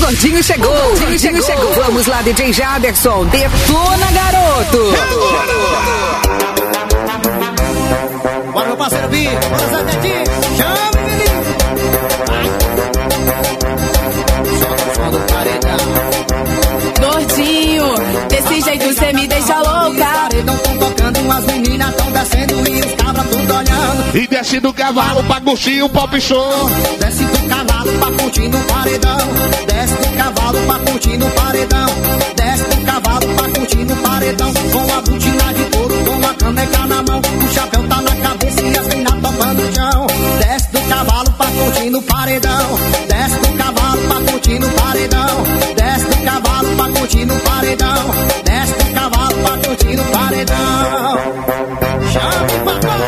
Gordinho chegou. Gordinho chegou. Vamos lá, DJ Jaderson. Detona, garoto. Bora, meu parceiro Bi. Bora, Zé Dedinho. Chama, menino. Solta o som do paredão. Gordinho, desse jeito cê me deixa louca. Paredão tão tocando, as meninas tão descendo e os cabras tudo olhando. E desce do cavalo pra curtir um pop show. Desce do cavalo pra curtir no paredão. Desce do cavalo pra curtir no paredão. Desce do cavalo pra curtir no paredão. Com a botina de couro, com a caneca na mão. O chapéu tá na cabeça e as minas topando o chão. Desce do cavalo pra curtir no paredão. Desce do cavalo pra curtir no paredão. Desce do cavalo pra curtir no paredão. Desce do cavalo pra curtir no paredão. Chame, papai.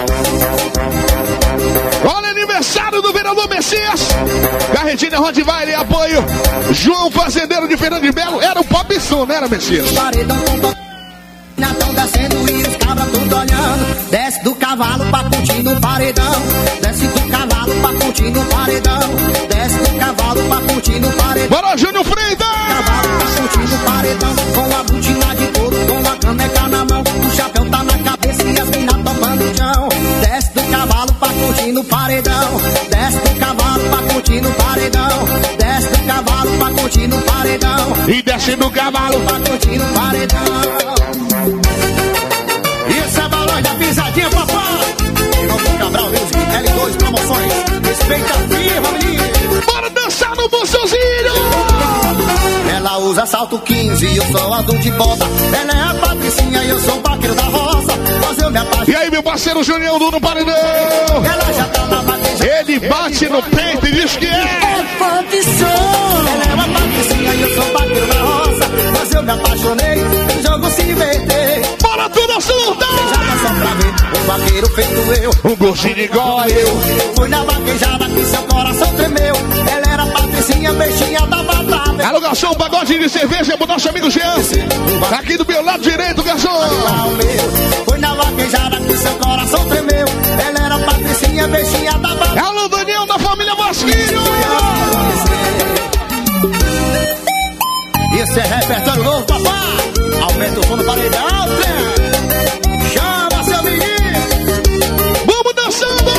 Olha, aniversário do vereador Messias. Carretinha Rottweiler e apoio João Fazendeiro de Fernando de Belo. Era o pop som, não era, Messias? Paredão tão descendo e os cabras tudo olhando. Desce do cavalo pra curtir no paredão. Desce do cavalo pra curtir no paredão. Desce do cavalo pra curtir no paredão. Bora, Júnior Freitas! Cavalo pra curtir no paredão. Com a botina de couro, com a caneca na mão. O chapéu tá na cabeça e as minas topando o chão. Desce do cavalo pra curtir no paredão. Desce do cavalo pra curtir no paredão. Desce do cavalo pra curtir no paredão. E desce do cavalo pra curtir no paredão. Isso é balão da pisadinha, papai. Irmão Cabral Music, L2 Promoções. Respeita a firma, menino. Bora dançar no bolsozinho. Ela usa salto 15 e eu sou adulto de bota. Ela é a Patricinha e eu sou o vaqueiro da roça. Mas eu me apaixonei. E aí, meu parceiro Junião do no paredão. Ela já tá na bateja. Ele bate no peito e diz que é pop som. Ela é uma Patricinha e eu sou o vaqueiro da roça. Mas eu me apaixonei, o jogo se inverteu. Bora tudo surda! Vaquejada só pra ver, o vaqueiro feito eu. Um gordinho igual a eu. Fui na vaquejada que seu coração tremeu. Ela era Patricinha, peixinha da batata. Alô, garçom, um pagode de cerveja pro nosso amigo Jean. Aqui do meu lado direito, garçom. Fui na vaquejada que seu coração tremeu. Ela era Patricinha, peixinha da batata. Alô, Daniel da família Mosquinho. Isso é repertório novo, papai. Aumenta o som do paredão, chama seu menino. Vamos dançando.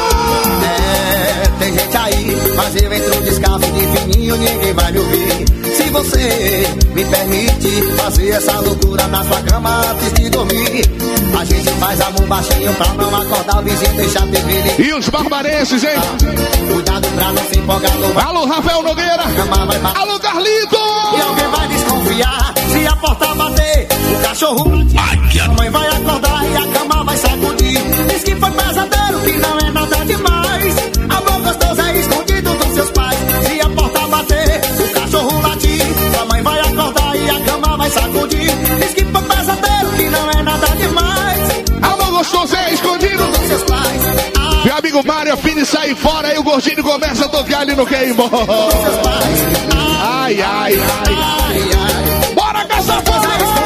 Tem gente aí, mas eu entro descalço de fininho, ninguém vai me ouvir. Se você me permite fazer essa loucura na sua cama antes de dormir, a gente faz amor baixinho pra não acordar o vizinho, deixar a TV. E os barbarenses, hein? Cuidado pra não se empolgar no bar. Alô, Rafael Nogueira. Alô, Carlito. E alguém vai desconfiar se a porta bater, o cachorro latir. A mãe vai acordar e a cama vai sacudir. Diz que foi pesadelo, que não é nada demais. Amor gostoso é escondido dos seus pais. Se a porta bater, o cachorro latir. A mãe vai acordar e a cama vai sacudir. Diz que foi pesadelo, que não é nada demais. Amor gostoso é escondido dos seus pais. Meu amigo Mário Fini sai fora, aí o gordinho começa a tocar ali no queimou. Ai, ai, ai, ai, ai. Bora, caçar fora!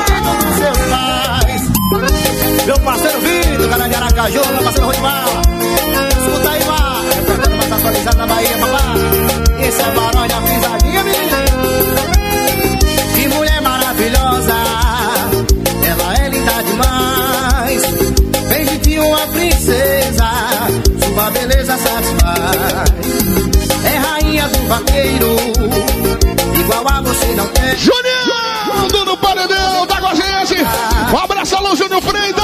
Meu parceiro Vitor, galera de Aracaju, meu parceiro Rodimar. Escuta aí, Mar. Repertório mais atualizado na Bahia, papai. Esse é o Barão da Pisadinha, menina. Que mulher maravilhosa. Ela é linda demais. Bem de uma princesa. Sua beleza satisfaz. É rainha do vaqueiro. Igual a você não tem. Junião do paredão, tá com a gente. Um abraço, alô, Júnior Freitas.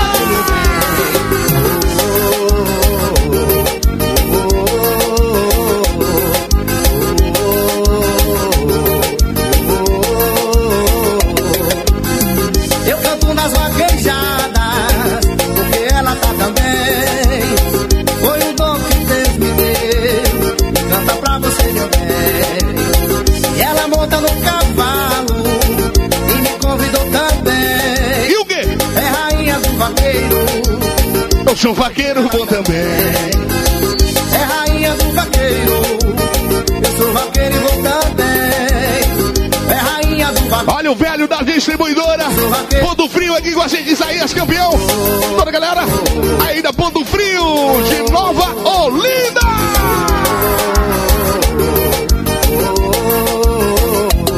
Eu canto nas vaquejadas, porque ela tá também. Foi um dom que Deus me deu. Canta pra você, meu bem. E ela monta no cavalo e me convidou também. E o quê? É rainha do vaqueiro. Eu sou vaqueiro bom também. É rainha do vaqueiro. Eu sou vaqueiro e vou também. É rainha do vaqueiro. Olha o velho da distribuidora Ponto Frio aqui com a gente, Isaías campeão. Toda a galera aí da Ponto Frio de Nova Olinda.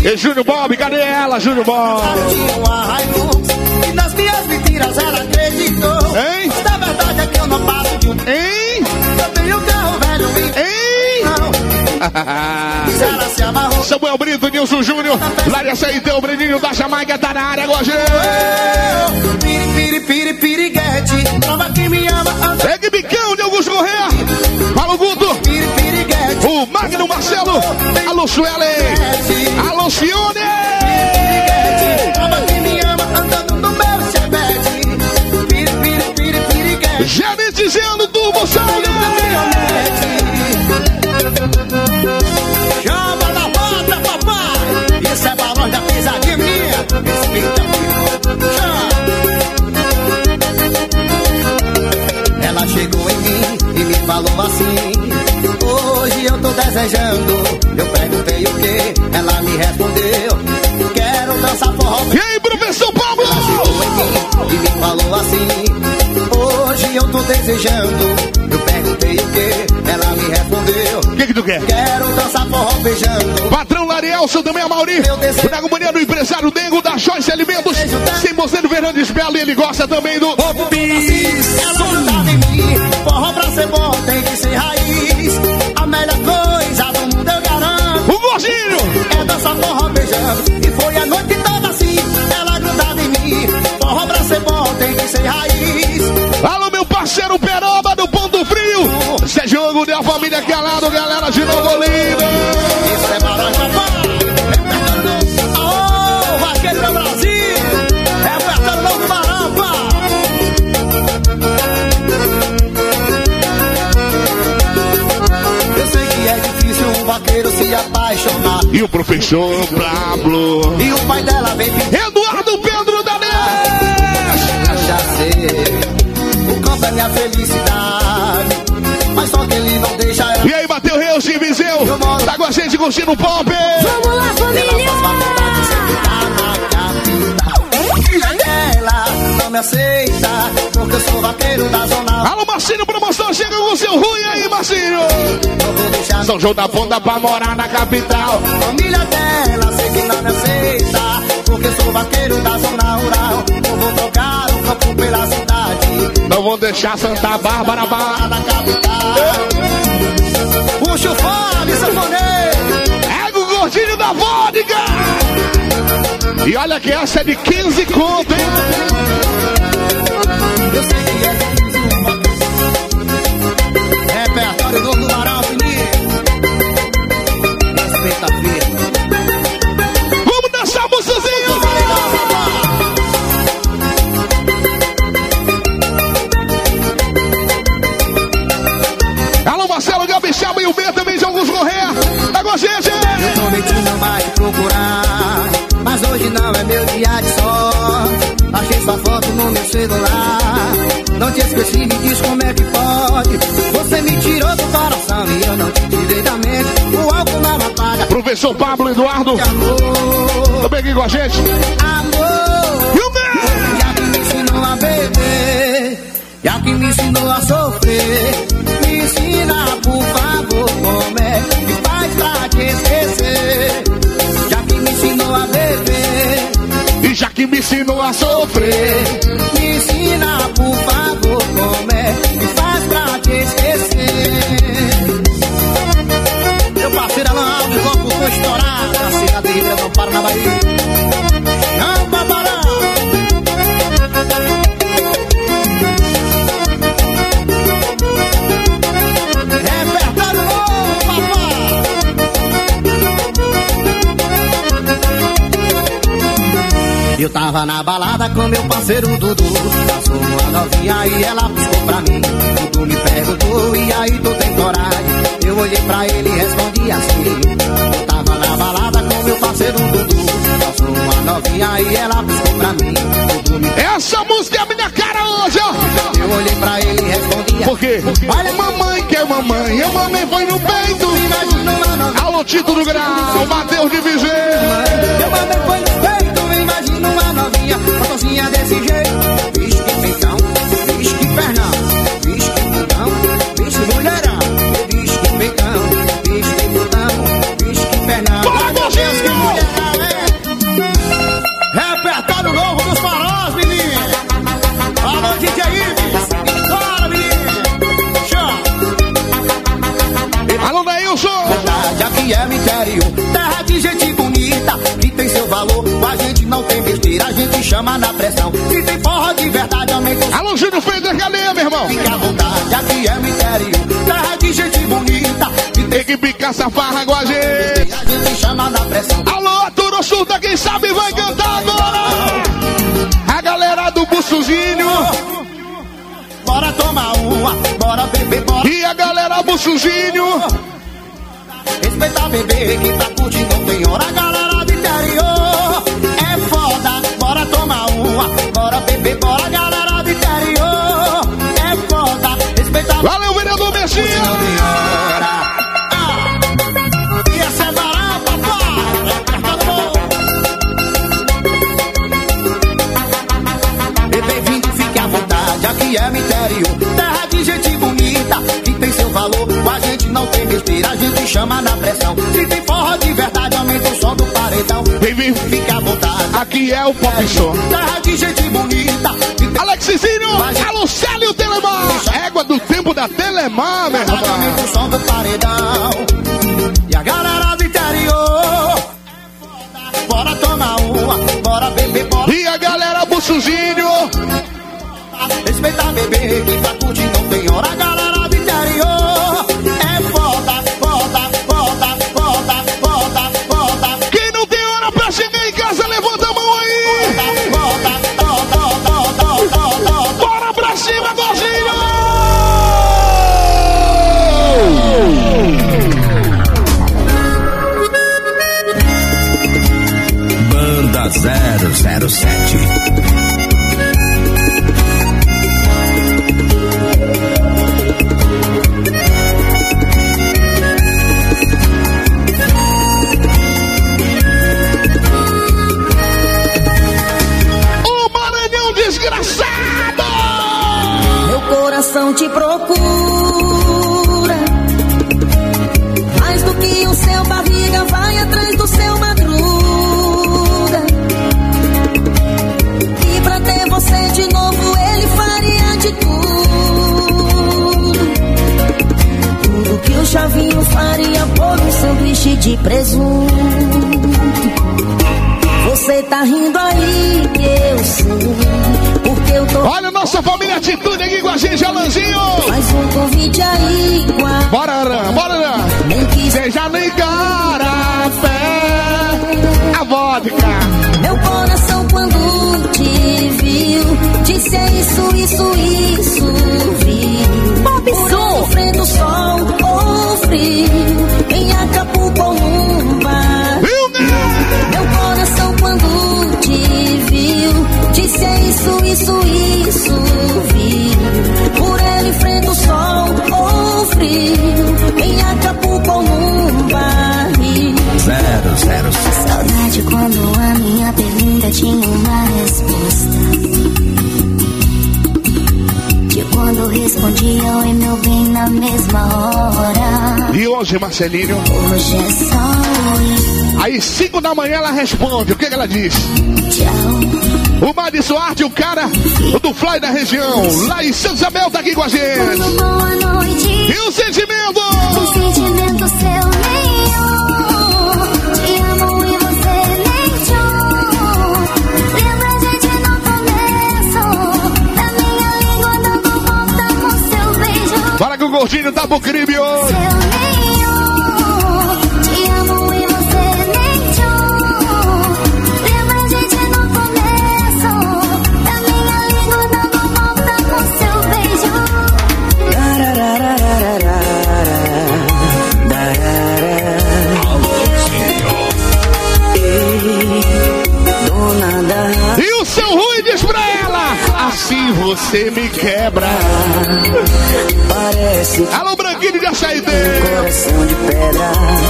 E Júnior Bob, cadê ela, Júnior Bob? Tinha uma Hilux e nas minhas mentiras ela acreditou. Hein? Mas na verdade é que eu não passo de um. Hein? Eu tenho carro velho e Hein? não. Ela se amarrou. Samuel Brito, Nilson Júnior, Larissa e teu Breninho da Jamaica tá na área agora, gente. Piriguete, prova que me ama. Pegue Bicão de Augusto Corrêa. Fala o Guto. Piriguete. O Magno Marcelo. Alô, Suelen. Alô, Fione. Prova que me ama andando no meu chevette. Piriguete. Janetizando Turbo Saúde. Chama na bota, papai. Isso é balão da pisadinha minha. Respeita, chama. Ela chegou em mim e me falou assim: hoje eu tô desejando. Eu perguntei o que, ela me respondeu: quero dançar forró. E aí, professor Pablo? Ela chegou em mim e me falou assim: hoje eu tô desejando. Eu perguntei o que, ela me respondeu: O que tu quer? quero dançar forró beijando. Patrão Larielson, também a Mauri. O Nego Mulher do empresário Dengo da Joyce Alimentos. 100% Fernandes Belo e ele gosta também do Ovo bis. Ela grudava em mim. Forró pra ser bom tem que ser raiz. A melhor coisa do mundo eu garanto. o Gordinho. É dançar forró beijando. E foi a noite toda assim. Ela grudava em mim. Forró pra ser bom tem que ser raiz. Alô, meu parceiro Peroba do Ponto Frio. Sérgio Ango da família Calado, galera de Novo Olinda. Isso é barulho, papai. Aô, vaqueiro do Brasil. Repertório novo Baramba. Eu sei que é difícil um vaqueiro se apaixonar. E o professor Pablo. E o pai dela vem pedir. Eduardo Pedro da Já sei, o campo é minha felicidade. Mas só que ele não deixa ela. E aí, Mateu Reus de Viseu. Tá com a gente curtindo o pop. Vamos lá, família! Ela não me aceita, porque eu sou vaqueiro da zona. Alô, Marcinho, promoção, chega com o seu ruim aí, Marcinho. Não vou deixar São João da Ponta pra morar na capital. família dela, sei que não me aceita, porque eu sou vaqueiro da zona rural. Eu vou trocar o campo pela cidade. Não vou deixar Santa Bárbara Lá na capital. Puxa o fone, sanfoneiro. É o Gordinho da vodka. E olha que essa é de 15 conto, hein? Eu sei que é difícil um vaqueiro. Repertório novo do Barão, menino. Respeita a vida. Vamos dançar, moçozinho! Alô, Marcelo Gabi Chama e o B também de Augusto Corrêa. Tá com a gente! Eu prometi não mais te procurar, mas hoje não é meu dia de sorte. Achei sua foto no meu celular. Não te esqueci, me diz como é que pode. Você me tirou do coração e eu não te tirei da mente. O álcool não apaga. Professor Pablo Eduardo, De amor, também aqui com a gente. amor. E o B! Já que me ensinou a beber, já que me ensinou a sofrer, me ensina, por favor, como é que faz pra te esquecer. Já que me ensinou a beber, E já que me ensinou a sofrer, me ensina, por favor, como é que faz pra te esquecer. Meu parceiro Alan Alves, logo vou estourar na cidade de Ribeirão Preto, na Bahia. Não, papará. Repertório novo, papai. Eu tava na balada com meu parceiro Dudu. Passou uma novinha e ela piscou pra mim. Dudu me perguntou, e aí tu tem coragem? Eu olhei pra ele e respondi assim. Eu tava na balada com meu parceiro Dudu. Passou uma novinha e ela piscou pra mim. Dudu me essa música é a minha cara hoje, ó! Eu olhei pra ele e respondi assim. Por quê? Olha, mamãe que é mamãe, a mamãe foi no peito. Imagina uma novinha. Alô, Tito do Grau, Matheus de Viseu. Eu mandei foi no peito, imagina uma novinha, gostosinha desse jeito. Vixe que peitão, vixe que pernão, vixe que putão, vixe mulherão. Vixe que peitão, vixe que putão, vixe que pernão. Bora, Gordinho! aqui é no interior. Terra de gente bonita, que tem seu valor. A gente não tem besteira, a gente chama na pressão. Se tem forró de verdade, aumenta o... Alô, Júnior Freitas, cadê, meu irmão? Fica à vontade, aqui é no interior. Terra de gente bonita, que tem que picar essa farra com a gente. A gente chama na pressão. Alô, Arthur Oxuta, quem sabe vai cantar agora. A galera do Bussuzinho. Bora tomar uma, bora beber, bora. E a galera Bussuzinho. Respeita bebê, quem tá curtindo não tem hora. A galera do interior é foda. Bora tomar uma, bora beber, bora. A galera do interior é foda. Respeita. Valeu, vereador Messias. Não tem hora. E essa é barata, bem-vindo, fique à vontade. Aqui é no interior. Terra de gente bonita, que tem seu valor. A gente não tem besteira, a gente chama na pressão. Se tem forró de verdade, aumenta o som do paredão. Bem-vindo, fique à vontade. Aqui é o Pop Show. Terra de gente bonita. Alexizinho, alô, Célio Telemar. Égua do tempo da Telemar, meu irmão. Aumenta o som do paredão. E a galera do interior, bora tomar uma, bora beber, bora. E a galera Bussuzinho. Respeita bebê, quem tá curtindo não tem hora. A galera do interior é foda, foda, foda, foda, foda, foda. Quem não tem hora pra chegar em casa, levanta a mão aí. Foda, foda, foda, foda, foda. Bora pra cima, Gorzinho. Banda 007. Te procura mais do que o seu barriga vai atrás do seu madruga. E pra ter você de novo ele faria de tudo que o Chavinho faria por um sanduíche de presunto. Você tá rindo aí que eu sei, porque eu tô... Olha a nossa família Atitude aqui com a gente, Alanzinho. Faz um convite aí, igual. Bora, Aran, bora, Aran. Seja nem carafé, a vodka. Meu coração quando te viu, disse é isso, viu. Por frente do sol ou frio, em Acapulco ou num bar. Meu coração quando te viu, disse é isso, viu. Por ele enfrenta o sol ou frio, em Acapulco ou num barril. 007. Saudade quando a minha pergunta tinha uma resposta, de quando respondia oi meu bem na mesma hora. E hoje, Marcelinho? Hoje é só oi. Aí 5 da manhã ela responde, o que ela diz? Tchau. O Mari Soarte, o cara do Fly da região, lá em São Isabel, tá aqui com a gente. Boa noite. E o sentimento? Um sentimento seu nenhum. Te amo e você nem tchum. Lembra a gente no começo, da minha língua dando volta com seu beijo. Fala que o gordinho tá pro crime hoje. Seu nenhum. Te amo e você nem tchum. Lembra a gente no começo, da minha língua dando volta com seu beijo. E o seu Rui diz pra ela: assim você me quebra. Parece Alô, Branquinho de Açaideira. coração de pedra.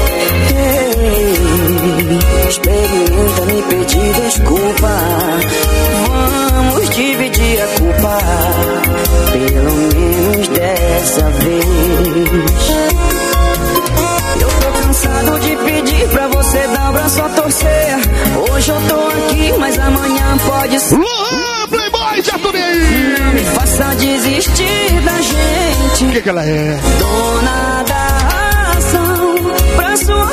Ei, experimenta me pedir desculpa. Vamos dividir a culpa, pelo menos dessa vez. Eu tô cansado de pedir pra você dar o braço a torcer. Hoje eu tô aqui, mas amanhã pode ser. Luan, Playboy, já tô nem aí. Não me faça desistir da gente. O que ela é? Dona da razão, pra sua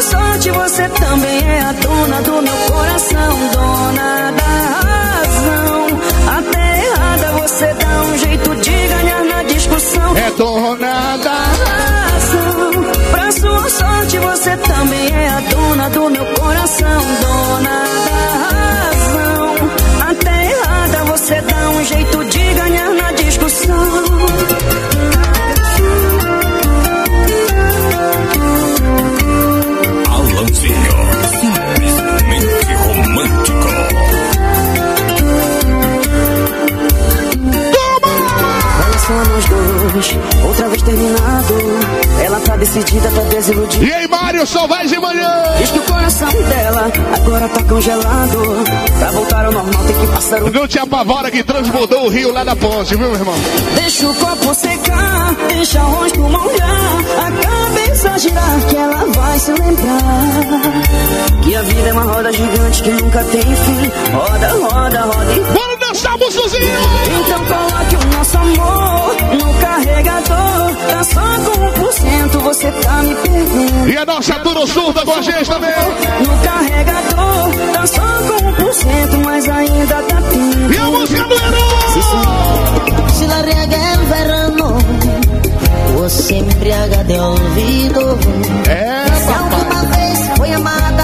você também é a dona do meu coração, dona da razão. Até errada você dá um jeito de ganhar na discussão. É dona da razão. Pra sua sorte você também é a dona do meu coração, dona da razão. Até errada você dá um jeito de ganhar na discussão. Alanzinho, simplesmente romântico. Olha só nós dois, outra vez terminado. Ela tá decidida, tá desiludida. E aí, Mário, só vai de manhã. Diz que o coração dela agora tá congelado. Pra voltar ao normal tem que passar Não te apavora que transbordou o rio lá da ponte, viu, meu irmão? Deixa o copo secar, deixa o rosto molhar, a cabeça girar que ela vai se lembrar que a vida é uma roda gigante que nunca tem fim. Roda, roda, roda e... Bora dançar, moçozinho! Então coloque o nosso amor no carregador. Tá só com 1%, você tá me perdendo. E a nossa Duro Surda com a gente também. No carregador, tá só com 1%, mas ainda tá tempo. E a música do Herói! Se la riega el verano, o se embriaga de olvido. É, se alguma vez foi amada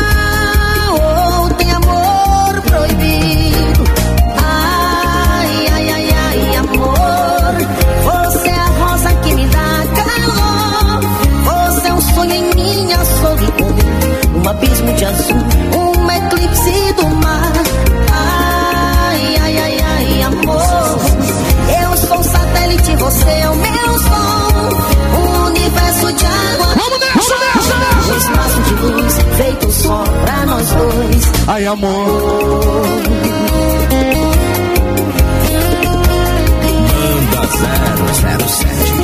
ou tem amor proibido. Ai, ai, ai, ai, amor, você é a rosa que me dá calor. Você é um sonho em minha solidão, um abismo de azul, um eclipse do mar. Ai, ai, ai, ai, amor, eu sou um satélite, você é o meu som, um universo de água. Vamos nessa! Um espaço de luz feito só pra nós dois. Ai, amor. Manda 007.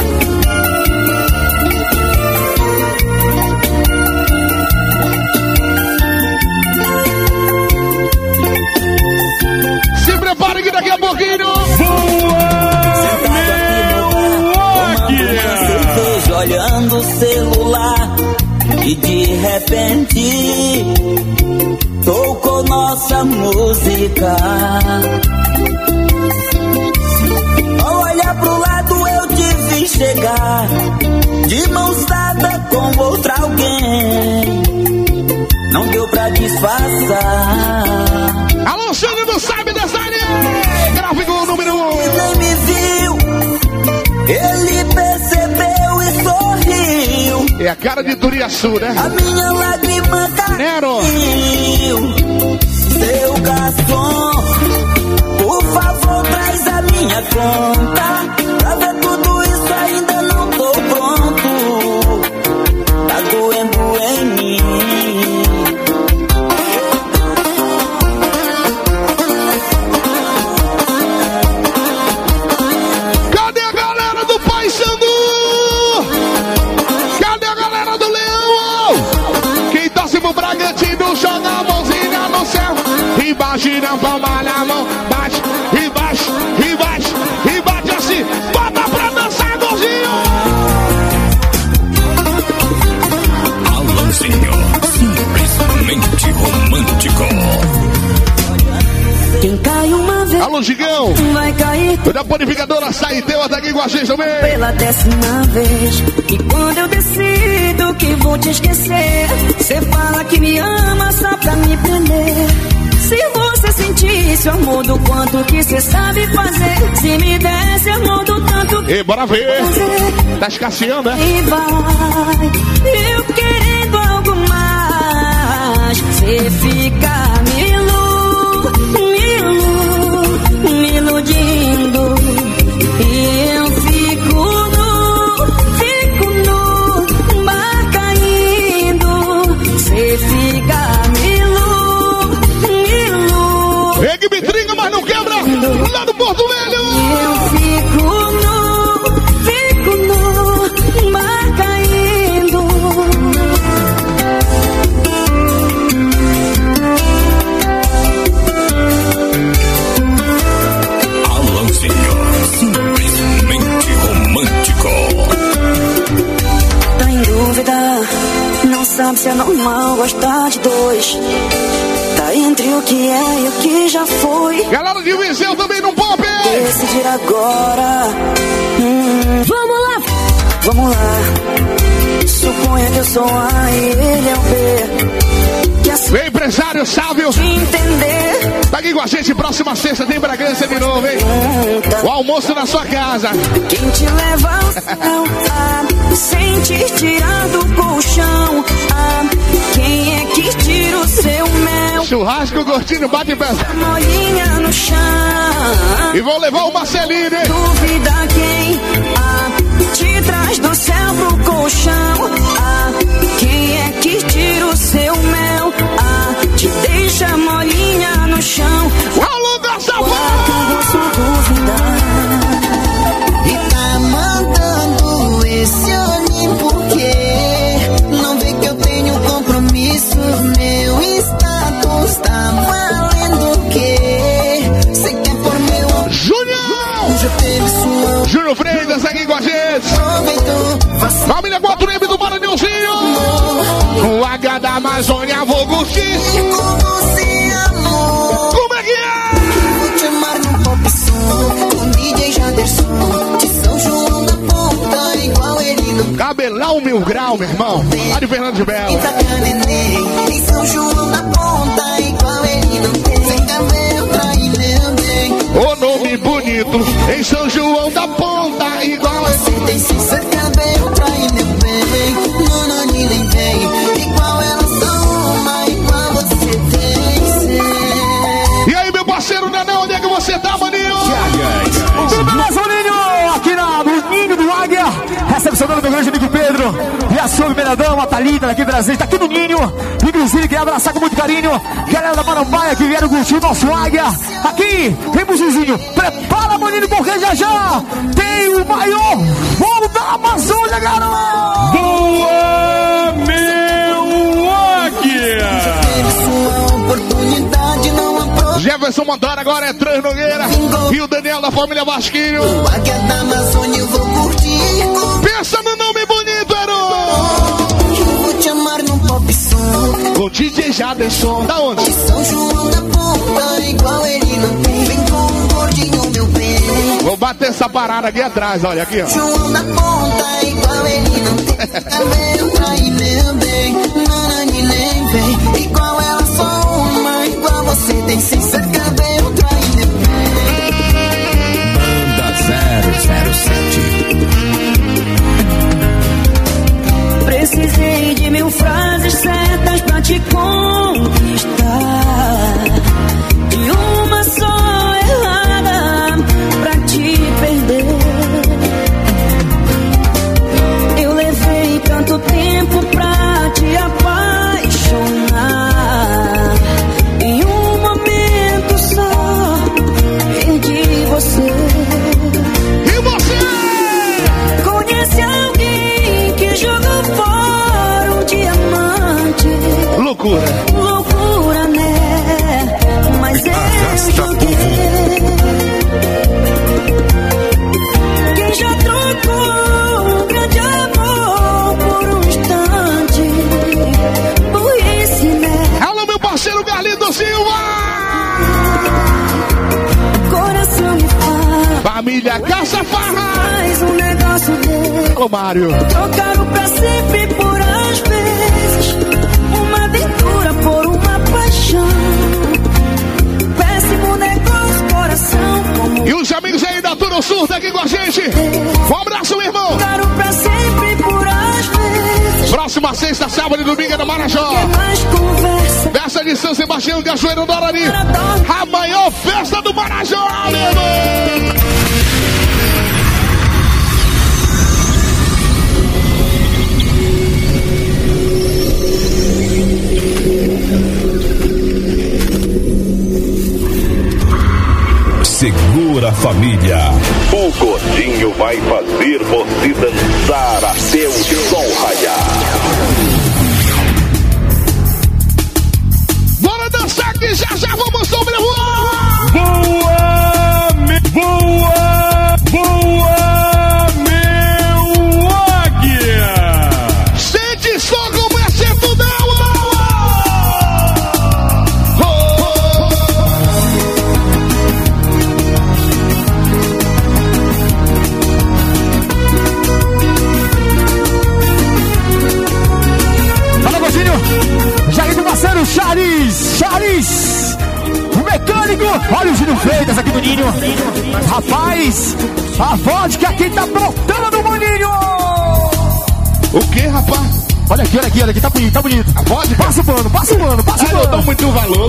Se prepare que daqui a pouquinho. Cerveja olhando o celular e de repente tocou nossa música. Ao olhar pro lado eu te vi chegar de mãos dadas com outra alguém. Não deu pra disfarçar. Alô, Xande, não sabe dessa área. Gráfico número 1. Ele nem me viu, ele percebeu e sorriu. É a cara de Turiaçu, né? A minha lágrima caiu. Seu garçom, por favor, traz a minha conta. Pra ver tudo isso ainda não tô pronto. Tá doendo em mim. Cadê a galera do Paysandu? Cadê a galera do Leão? Quem torce pro Bragantino joga a mãozinha no céu. Imagina a palma na mão, bate, e bate, e bate, e bate assim. Bota pra dançar, golzinho! Alanzinho, simplesmente romântico. Quem cai uma vez Alô, Gigão! vai cair Da panificadora Saiteu tá aqui com a gente também. pela 10ª vez. E quando eu decido que vou te esquecer, cê fala que me ama só pra me prender. Se você sentisse o amor do quanto que cê sabe fazer, se me desse amor do tanto que E bora ver! fazer, Tá escasseando, né? e vai, eu querendo algo mais, cê fica me iludindo. E eu fico no mar caindo. Cê fica me É que me trinca, mas não quebra! Lá do Porto Velho! eu fico no mar caindo. Alanzinho, simplesmente romântico. Tá em dúvida, não sabe se é normal gostar de dois. Tá entre o que é e o que já foi. Galera de Viseu também no pop. Decidir agora. Vamos lá. Suponha que eu sou A e ele é o B. Que assim Vem, empresário Sávio. entender. Tá aqui com a gente, próxima sexta tem Bragança de novo, hein? O almoço na sua casa. Quem te leva ao céu, sem te tirar do colchão. Quem é que tira o seu mel? Churrasco, gordinho, bate pé. Molinha no chão. E vou levar o Marcelinho, hein? Duvida quem te traz do céu pro colchão. Quem é que tira o seu mel? Te deixa molinha no chão. Alô, Garçafão! Posso duvidar. E tá mandando esse olhinho porque não vê que eu tenho compromisso. Meu status tá valendo o quê? Cê quer por meu Júnior! já teve sua Júnior Freitas aqui com a gente. aproveitou. Família 4M do Maranhãozinho. O H da Amazônia, vou curtir. Com você, amor. Como é que é? Vou te amar no pop som com DJ Janderson de São João da Ponta, igual ele no Cabelão 1000 grau, meu irmão. Lá de Fernando de Belo. Itaca Neném. Em São João da Ponta, igual ele não tem. Sem cabelo pra ir, meu bem. O nome bonito. Em São João da Ponta, igual Você tem sim, seu cabelo pra ir, meu bem. Nona nem vem. Igual ela só uma, igual você tem sim. E aí, meu parceiro Nenê, onde é que você tá, maninho? Tudo beleza, Ninho? Aqui no Ninho do Águia, recepcionando meu grande amigo Pedro e a sua primeira dama, a Thalita, aqui presente, tá aqui no Ninho. Inclusive, queria abraçar com muito carinho. Galera da Marambaia que vieram curtir o nosso Águia. Aqui, vem Buzizinho, prepara, maninho, porque já tem o maior voo da Amazônia, garoto! Boa, meu Águia! Sua oportunidade não aproveitou. Jefferson Montara agora é Trans Nogueira. E o Daniel da família Vasquinho. O Águia da Amazônia eu vou curtir. Pensa no nome bonito, Ero! Eu vou te amar no pop som. O DJ Jaderson. Da onde? De São João da Ponta, igual ele não tem. Vem com um gordinho, meu bem. Vou bater essa parada aqui atrás, olha aqui, ó. João da Ponta, igual ele não tem. Cabelo pra ir, meu bem. Nana nem vem. Igual ela só uma, igual você tem sem ser cabelo pra ir, meu bem. Banda 007. Precisei de 1000 frases certas pra te conquistar. De uma só errada pra te perder. Eu levei tanto tempo pra te apaixonar. Em um momento só perdi você. E você? Conhece alguém que jogou fora um diamante? Loucura. Loucura, né? Mas eu joguei. Quem já trocou um grande amor por um instante? Burrice, né? Alô, meu parceiro Carlito Silva. Coração me fala. Família Caça Farra. Faz um negócio dele. Alô, Mário. Trocaram pra sempre por às vezes. Uma aventura por uma paixão. Péssimo negócio, coração. Como E os amigos aí da Turo Sul tá aqui com a gente. Um abraço, meu irmão. trocaram pra sempre por às vezes. Próxima sexta, sábado e domingo é no Marajó. Quer mais conversa? Festa de São Sebastião, Cachoeiro do Arari. Para dormir. A maior festa do Marajó, meu irmão. Segura a família. O Gordinho vai fazer você dançar até o sol raiar. Bora dançar que já vamos sobrevoar. Boa, meu Águia! Sente só como é ser tudão. aqui com o parceiro Charles, o mecânico. Olha o Júlio Freitas aqui do Ninho. Rapaz, a vodka aqui tá brotando, maninho. O que, rapaz? Olha aqui, tá bonito. A vodka? Passa o pano. Eu dou muito valor.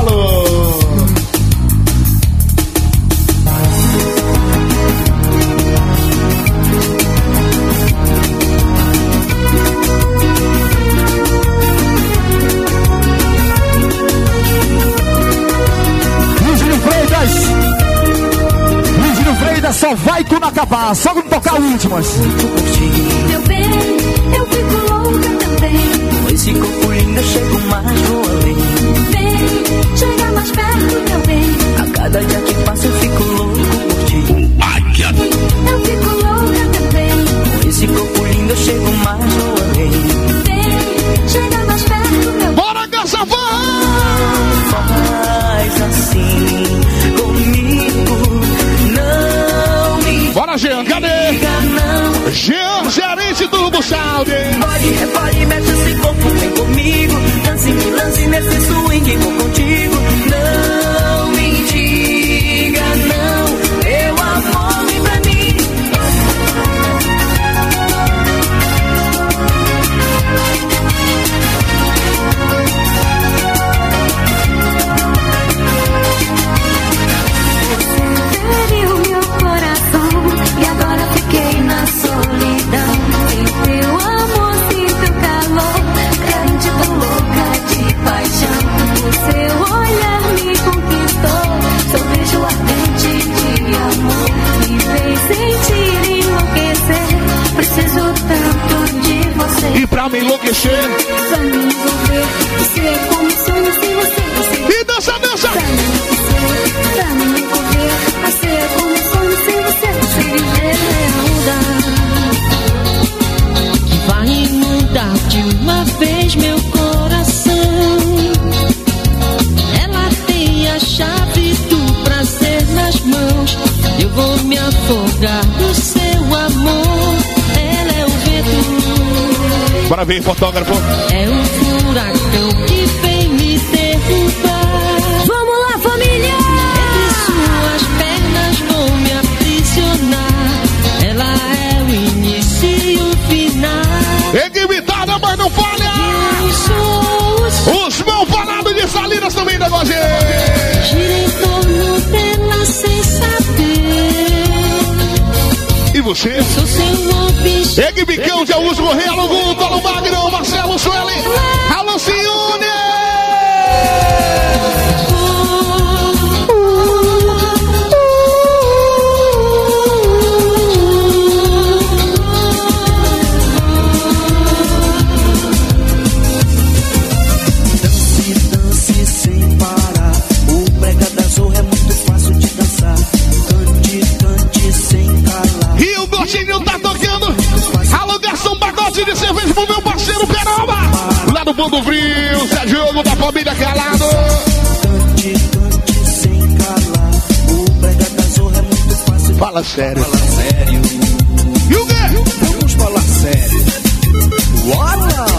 Lígio Freitas só vai quando acabar, só quando tocar últimas. Meu bem, eu fico louca também. Com esse corpo lindo eu chego mais, vou além. Vem, chega mais perto, meu bem. A cada dia que passa eu fico louco por ti. Eu fico louca também. Com esse corpo lindo eu chego mais, vou além. Vem, chega mais perto, meu bem. Bora, Gaçavão! Faz assim comigo, não me Bora, Jean, cadê? diga não. Jean, gerente do Buchalde. Pode, mexe esse corpo, vem comigo. Lance, me lance nesse swing, vou contigo. Não me diga não, meu amor, vem pra mim. Feriu meu coração e agora fiquei na solidão. Sem teu amor, sem teu calor, grande tão louca de paixão. O seu olhar me conquistou, seu beijo ardente de amor me fez sentir enlouquecer. Preciso tanto de você. E pra me enlouquecer. Pra me envolver, ser como sonho sem você. E dança! Pra me envolver, ser como sonho sem você. Vai inundar de uma vez meu coração. Ela tem a chave do prazer nas mãos. Eu vou me afogar no seu amor. Ela é o vento. Bora ver, fotógrafo. É um furacão que vem me derrubar. Vamos lá, família! Entre suas pernas vou me aprisionar. Ela é o início e o final. Equipitada, mas não falha! Eu sou Os mal falados de Salinas também da Gogê. gira em torno dela sem saber. E você? Sou seu objeto. Equipicão de Augusto Correia, Alô Guto, Alô Magno, Marcelo Sueli, Alô Cione! Dance sem parar. O brega da zorra é muito fácil de dançar. Cante sem calar. E o Gostinho tá tocando. Alô, garçom, pacote de cerveja pro meu parceiro Peroba. Lá no Bando Frio, Zé Diogo da família Calado. Cante sem calar. O brega da zorra é muito fácil de Fala sério. Fala sério. E o quê? Vamos falar sério. Bora!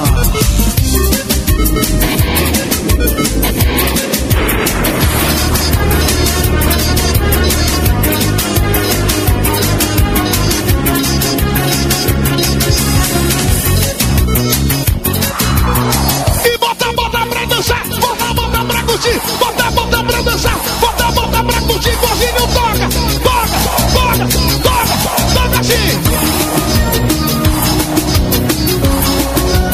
E bota pra dançar, bota pra curtir, bota pra dançar, bota pra curtir, Gostinho toca assim.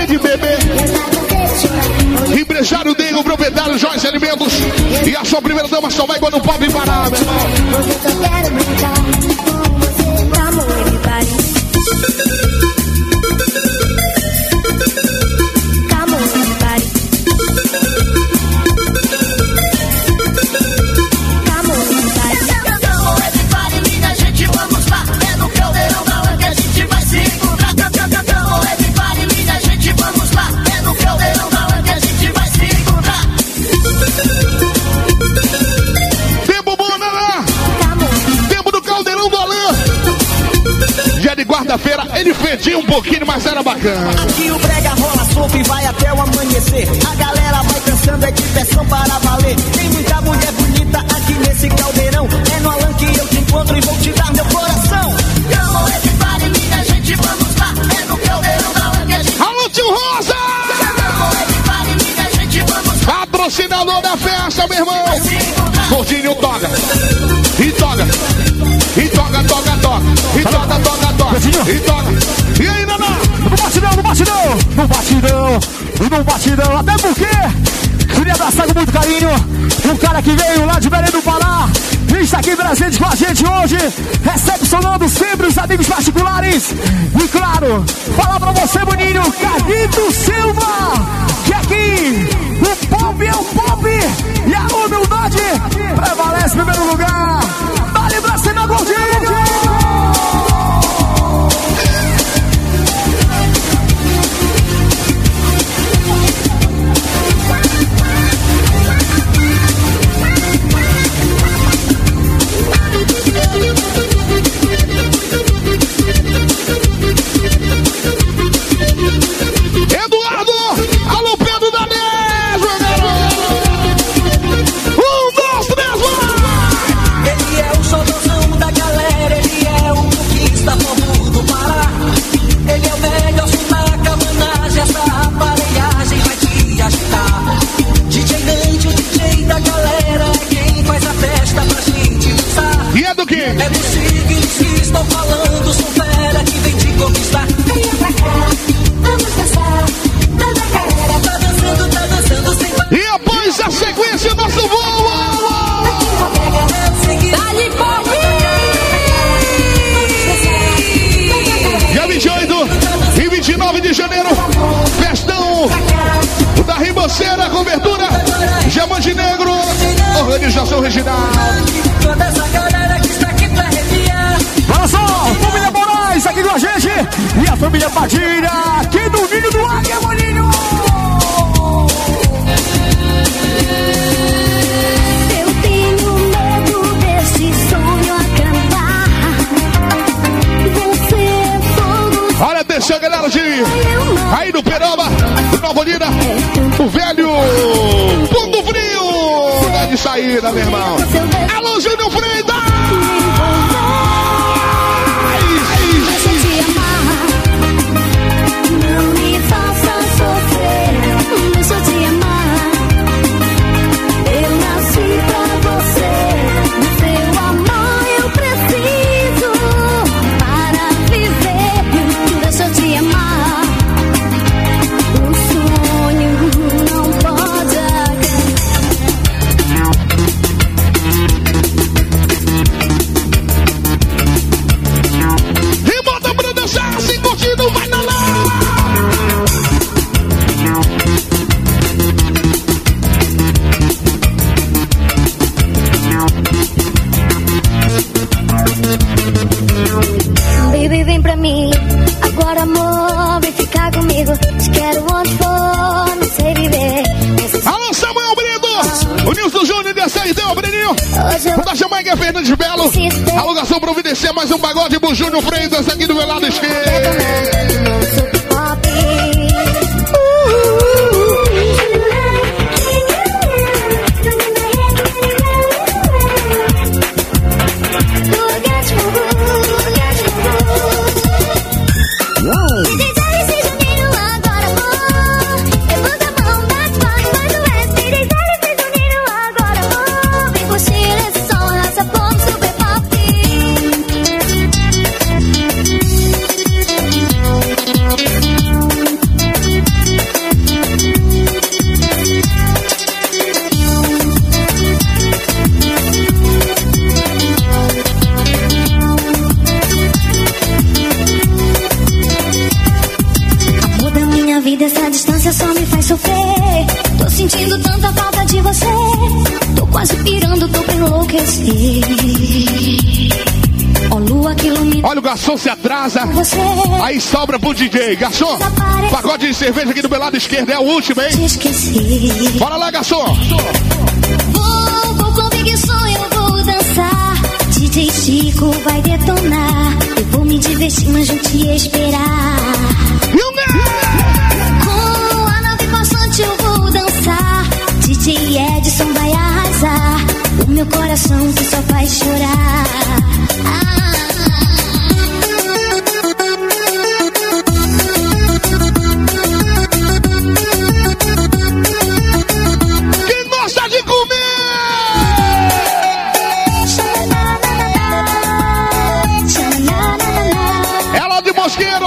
de bebê. Empresário Diego, proprietário Joyce Alimentos. E a sua primeira dama só vai quando o pop parar, meu irmão. Hoje eu só quero brincar com você. Come on, everybody. Come on, everybody. Come on, everybody, minha gente, vamos lá. É no caldeirão da hora que a gente vai se encontrar. Come on, everybody, minha gente, vamos lá. É no caldeirão da hora que a gente vai se encontrar. Tempo bom, Naná. Tempo do caldeirão do Alain. Dia de quarta-feira, ele fedia um pouquinho, mas era bacana. Aqui o brega rola solto e vai até o amanhecer. A galera vai dançando, é diversão para valer. Tem muita mulher bonita aqui nesse caldeirão. É no Alan que eu te encontro e vou te dar meu coração. Come on, everybody, minha gente, vamos lá. É no caldeirão da hora que a gente... Alô, tio Rosa! Come on, everybody, minha gente, vamos lá. Patrocinador da festa, meu irmão. Gordinho toca. E toca. E toca, toca, toca. E toca, toca, toca. E toca. E aí, Naná? No batidão, no batidão. No batidão. No batidão. Até porque queria abraçar com muito carinho um cara que veio lá de Belém do Pará. E está aqui presente com a gente hoje, recepcionando sempre os amigos particulares. E claro, falar pra você, Boninho, Carlito Silva, que aqui o pop é o pop e a humildade prevalece em primeiro lugar. Dá-lhe pra cima, Gordinho! Eduardo! Alô, Pedro da Mesma, garoto! 1, 2, 3, vai! Ele é o xodozão da galera, ele é o conquista povo do Pará. Ele é o melhor na cabanagem, essa aparelhagem vai te agitar. DJ Dante, o DJ da galera, é quem faz a festa pra gente dançar. E é do quê? É do seguinte que estou falando, sou fera que vem te conquistar. Venha pra cá, vamos dançar, toda a galera tá dançando sem parar. E após a sequência, nosso voo! Dá-lhe pop! Dia 28 e 29 de janeiro, festão da Ribanceira, cobertura Diamante Negro, organização regional. Toda essa galera que está aqui pra arrepiar. Olha só, família Moraes aqui com a gente e a família Padilha aqui no Ninho do Águia, Boninho. Eu tenho medo desse sonho acabar. Você é fogo. Olha, atenção, galera de aí do Peroba, do Nova Olinda, o velho Ponto Frio, tá de saída, meu irmão. Alô, Júnior Freitas! Deixa eu te amar. Não me faça sofrer. Deixa eu te amar. Eu nasci pra você. Do seu amor eu preciso para viver. Deixa eu te amar. O sonho não pode acabar. E bota pra dançar, assim curtindo, vai na lá! Baby, vem pra mim. Agora, amor, vem ficar comigo. Te quero onde for, não sei viver. Alô, Samuel Brito! O Nilson Júnior de SRT, o Breninho! O da Jamaica Fernandes Belo! Alugação providencia mais um pagode pro Júnior Freitas aqui do meu lado esquerdo! sofrer. Tô sentindo tanta falta de você. Tô quase pirando, tô pra enlouquecer. Ó lua que ilumina. Olha o garçom se atrasa. Aí sobra pro DJ. Garçom, pacote de cerveja aqui do meu lado esquerdo. É o último, hein? Bora lá, garçom. Vou comigo, sonho, eu vou dançar. DJ Chico vai detonar. Eu vou me divertir, mas vou te esperar. Com a nave passante eu vou dançar. DJ Edson vai arrasar. O meu coração que só faz chorar. Quem gosta de comer? Ela de Mosqueiro,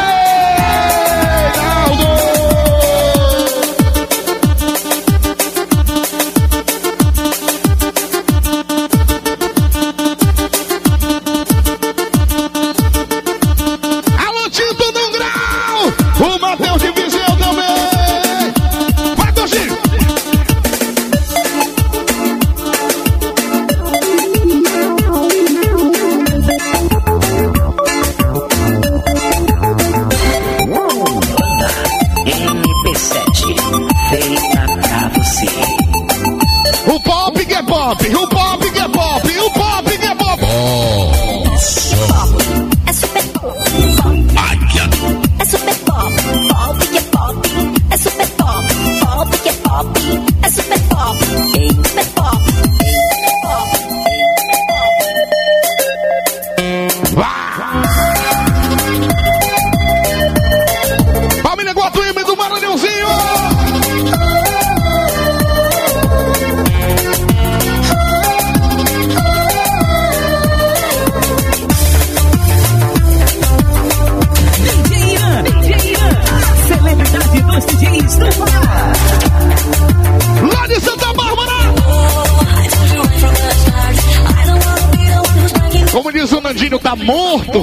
tá morto.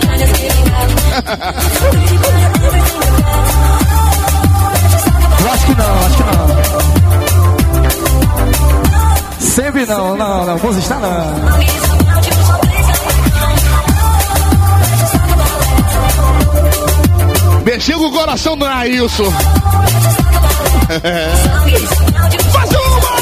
Eu acho que não. Sempre não. Vamos estar não. Mexeu com o coração do Nailson. Faz uma!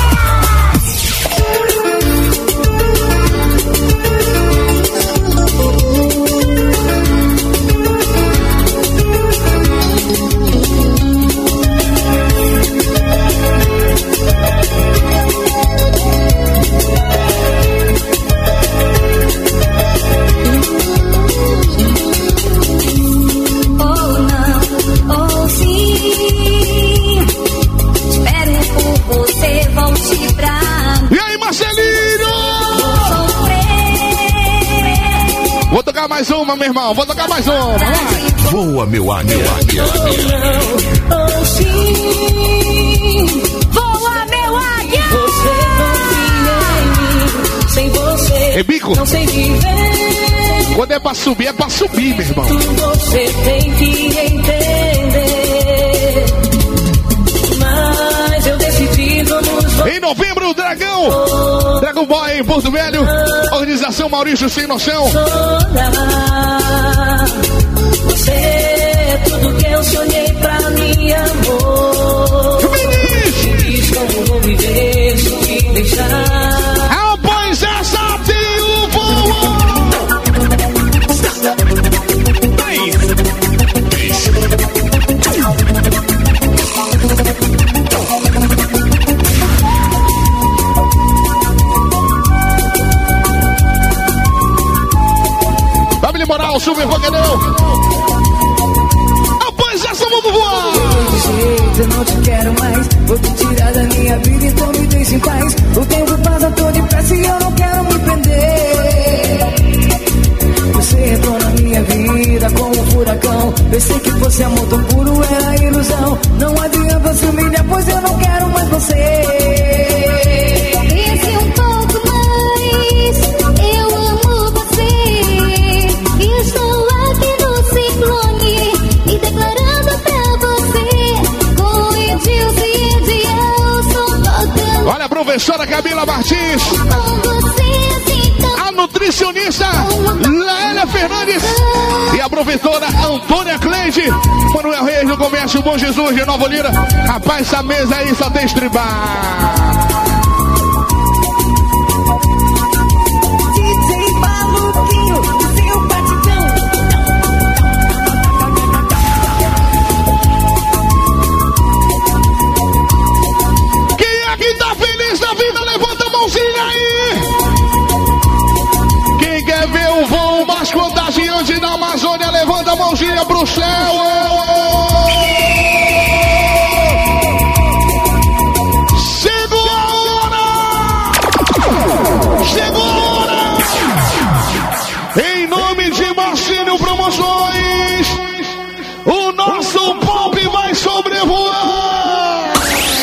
Vou tocar mais uma, meu irmão. Vou tocar mais uma. Vai. Voa, meu águia. Oh, sim. Voa, meu águia. Você confia em mim. Sem você. É bico. Não sei viver. Quando é pra subir, meu irmão. Você tem que entender. Mas eu decidi, vamos. Em novembro, o Dragon Boy em Porto Velho. Organização Maurício Sem Noção. Você é tudo que eu sonhei pra mim, amor. Diz como vou viver, se te deixar. Pois essa triunfo. Família Moral, Super Fogueirão. Após essa, vamos voar. Eu não te quero mais, vou te tirar da minha vida, então me deixe em paz. O tempo passa todo depressa e eu não quero me prender. Você entrou na minha vida como um furacão. Pensei que fosse amor tão puro, era ilusão. Não adianta se humilhar, pois eu não quero mais você. Pense um pouco mais, eu amo você. Estou aqui no ciclone, me declarando pra você. Com Professora Camila Martins. A nutricionista Lélia Fernandes. E a professora Antônia Cleide. Manuel Reis do Comércio Bom Jesus de Nova Olinda. Rapaz, essa mesa aí só tem estribar. Contagiante da Amazônia, levanta a mãozinha pro céu. Chegou a hora! Chegou a hora! Em nome de Marcinho Promoções, o nosso pop vai sobrevoar!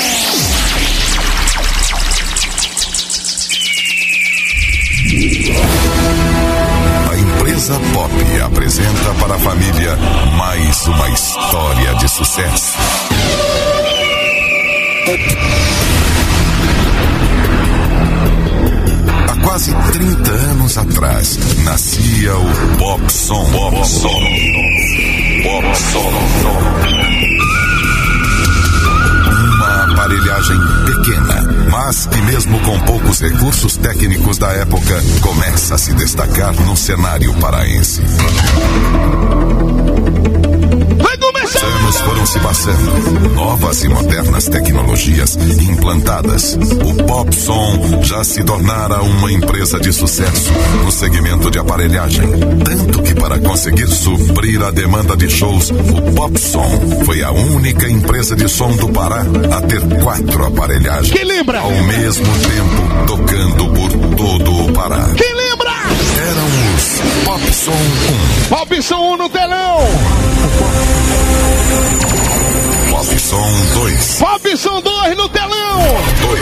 Empresa Pop apresenta para a família mais uma história de sucesso. Há quase 30 anos atrás, nascia o Pop Som. Uma aparelhagem pequena, mas que mesmo com poucos recursos técnicos da época, começa a se destacar no cenário paraense. Os anos foram se passando, novas e modernas tecnologias implantadas. O Pop Som já se tornara uma empresa de sucesso no segmento de aparelhagem. Tanto que para conseguir suprir a demanda de shows, o Pop Som foi a única empresa de som do Pará a ter 4 aparelhagens. Quem lembra? Ao mesmo tempo, tocando por todo o Pará. Quem lembra? Eram os Pop Som 1. Pop Som 1 no telão. Pop Som 2. Pop Som 2 no telão. 2.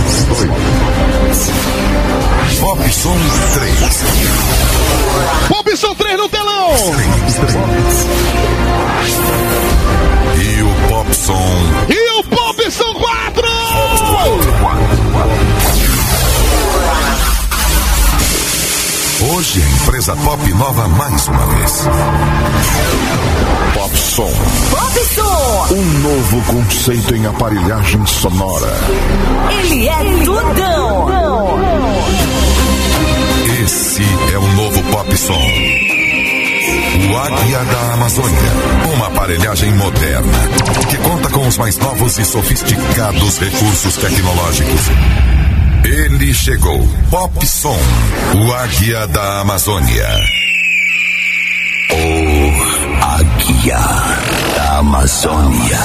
Pop Som 3. Pop Som 3 no telão. 3. E o Pop Som. E o Pop Som 4. Hoje a empresa Pop inova mais uma vez. Pop Som. Pop Som. Um novo conceito em aparelhagem sonora. Ele é tudão. Esse é o novo Pop Som. O Águia da Amazônia. Uma aparelhagem moderna que conta com os mais novos e sofisticados recursos tecnológicos. Ele chegou. Pop Som. O Águia da Amazônia. O Águia da Amazônia.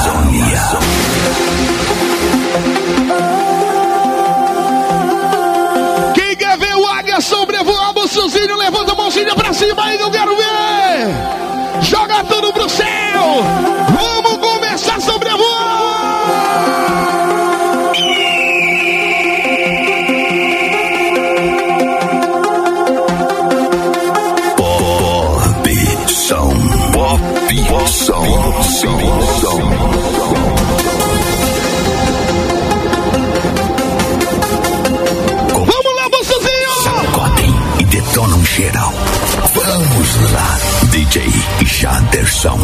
Quem quer ver o Águia sobrevoar o Suzinho, levanta a mãozinha pra cima aí que eu quero ver. Joga tudo pro céu. Vamos começar a sobrevoar. Vamos lá, moçozinho! Sacodem e detonam geral. Vamos lá, DJ Janderson.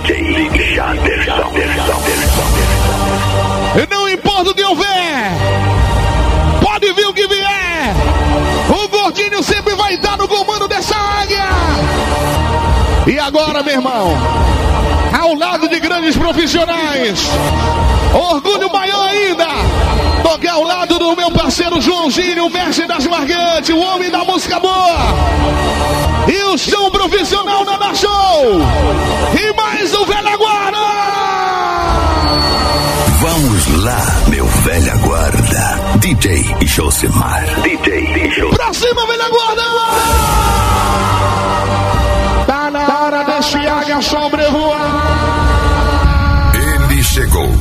Não importa o que houver, pode vir o que vier, o Gordinho sempre vai estar no comando dessa águia. E agora, meu irmão, ao lado de grandes profissionais, orgulho maior ainda, tocar ao lado do meu parceiro Joãozinho, o mestre das marcantes, o homem da música boa, e o show profissional Nada Show, e mais um velha guarda. Vamos lá, meu velha guarda. DJ Josimar. Pra cima, velha guarda. Tá na hora desse águia sobrevoar. Ele chegou.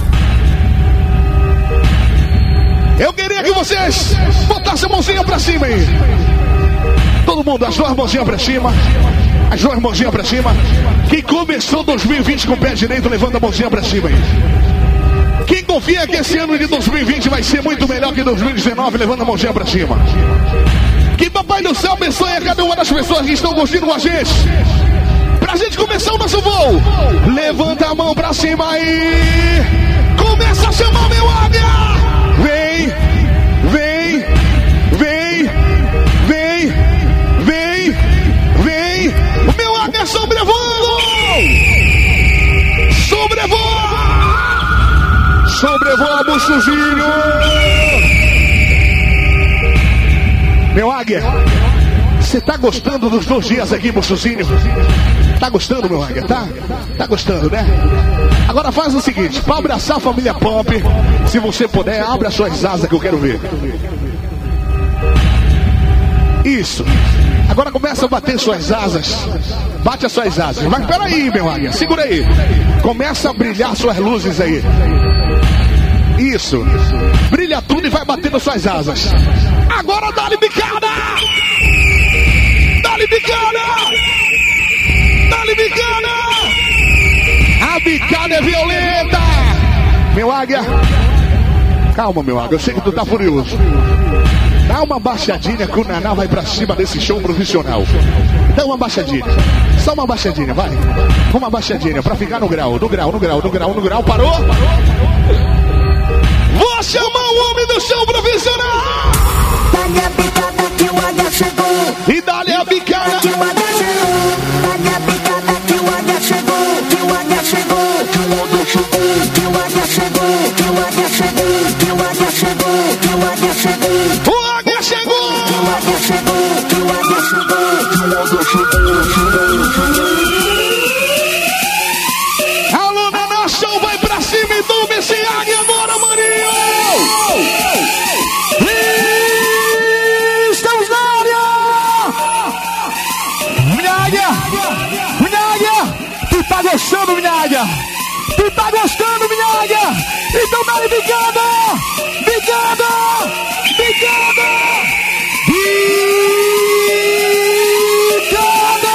Eu queria que vocês botassem a mãozinha pra cima aí. Todo mundo, as duas mãozinhas pra cima. As duas mãozinhas pra cima. Quem começou 2020 com o pé direito, levanta a mãozinha pra cima aí. Quem confia que esse ano de 2020 vai ser muito melhor que 2019, levando a mãozinha pra cima. Que Papai do Céu abençoe a cada uma das pessoas que estão curtindo com a gente. Pra gente começar o nosso voo, levanta a mão pra cima aí. Começa a chamar meu águia. Vem, vem, vem, vem, vem, vem. O meu águia sobrevoando. Sobrevoa. Sobrevoa, Buçuzinho. Meu águia, você tá gostando dos 2 dias aqui, Buçuzinho? Tá gostando, meu águia? Tá gostando, né? Agora faz o seguinte, pra abraçar a família Pump, se você puder, abra suas asas que eu quero ver. Isso. Agora começa a bater suas asas. Bate as suas asas. Mas peraí, meu águia, segura aí. Começa a brilhar suas luzes aí. Isso. Brilha tudo e vai batendo suas asas. Agora dá-lhe bicada! Dá-lhe bicada! Dá-lhe bicada! A bicada é violenta! Meu águia, calma, meu águia, eu sei que tu tá furioso. Dá uma baixadinha que o Naná vai pra cima desse show profissional. Dá uma baixadinha. Só uma baixadinha, vai. Uma baixadinha pra ficar no grau, no grau, no grau, no grau, no grau. Parou? Vou chamar o homem do show profissional! Dá-lhe a bicada que o águia chegou. E dá-lhe a bicada que o águia chegou. Dá-lhe a bicada que o águia chegou. Que o águia chegou. Que o águia chegou. Que o águia chegou. Que o águia chegou. Que o águia chegou. Que o águia chegou. O águia chegou. Que o águia chegou. Que o águia chegou. Que o águia chegou. Alô, Naná Show, vai pra cima e toma esse águia agora, maninho! Estamos na área! Minha águia! Minha águia! Tu tá gostando, minha águia? Tu tá gostando, minha águia? Então dá-lhe bicada! Bicada! Bicada! Bicada!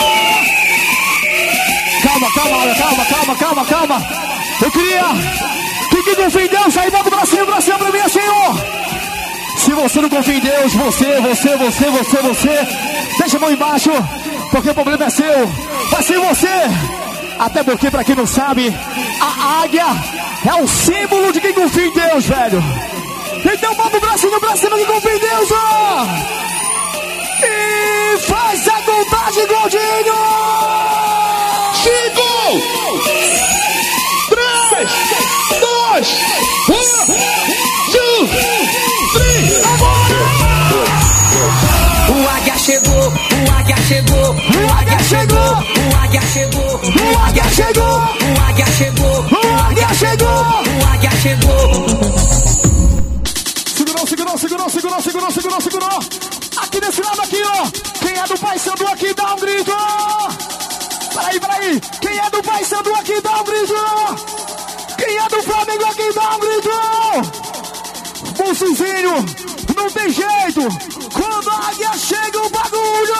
Calma, calma, águia, calma, calma. Eu queria que quem confia em Deus aí, bota o bracinho pra cima pra mim, Senhor. Se você não confia em Deus, você, deixa a mão embaixo, porque o problema é seu, vai ser você. Até porque, pra quem não sabe, a águia é o símbolo de quem confia em Deus, velho. Então bota o bracinho pra cima que confia em Deus, ó. E faz a contagem, Gordinho. 5, 3, 2, 1, 2, 3, agora! O águia chegou, o águia chegou, o águia chegou, o águia chegou, o águia chegou, o águia chegou, o águia chegou, o águia chegou. Segurou. Aqui desse lado aqui, ó. Quem é do Paysandu aqui, dá um grito. Peraí. Quem é do Paysandu aqui, dá um grito. Quem é do Flamengo aqui, dá um grito. Buçuzinho, não tem jeito. Quando a águia chega, o bagulho.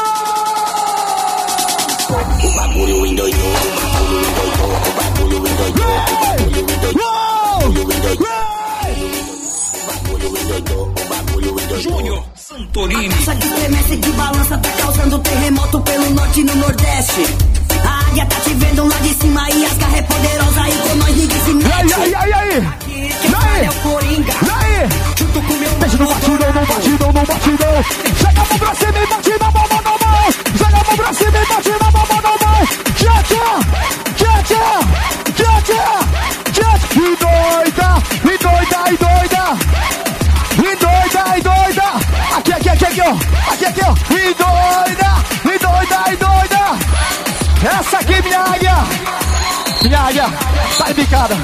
O bagulho endoidou, o bagulho endoidou. Júnior Santorini. A caixa que tremece, que balança, tá causando terremoto pelo norte e no nordeste. A águia tá te vendo lá de cima e as garras é poderosa aí com nós ninguém se mete. Aí. Aqui quem fala é o Coringa. Junto com meu Deixa no batidão. Joga a mão pra cima e bate na mão. Joga a mão pra cima e bate na mão. Tchá. E doida. Aqui, ó. E doida. Essa aqui, minha águia. Tá de bicada.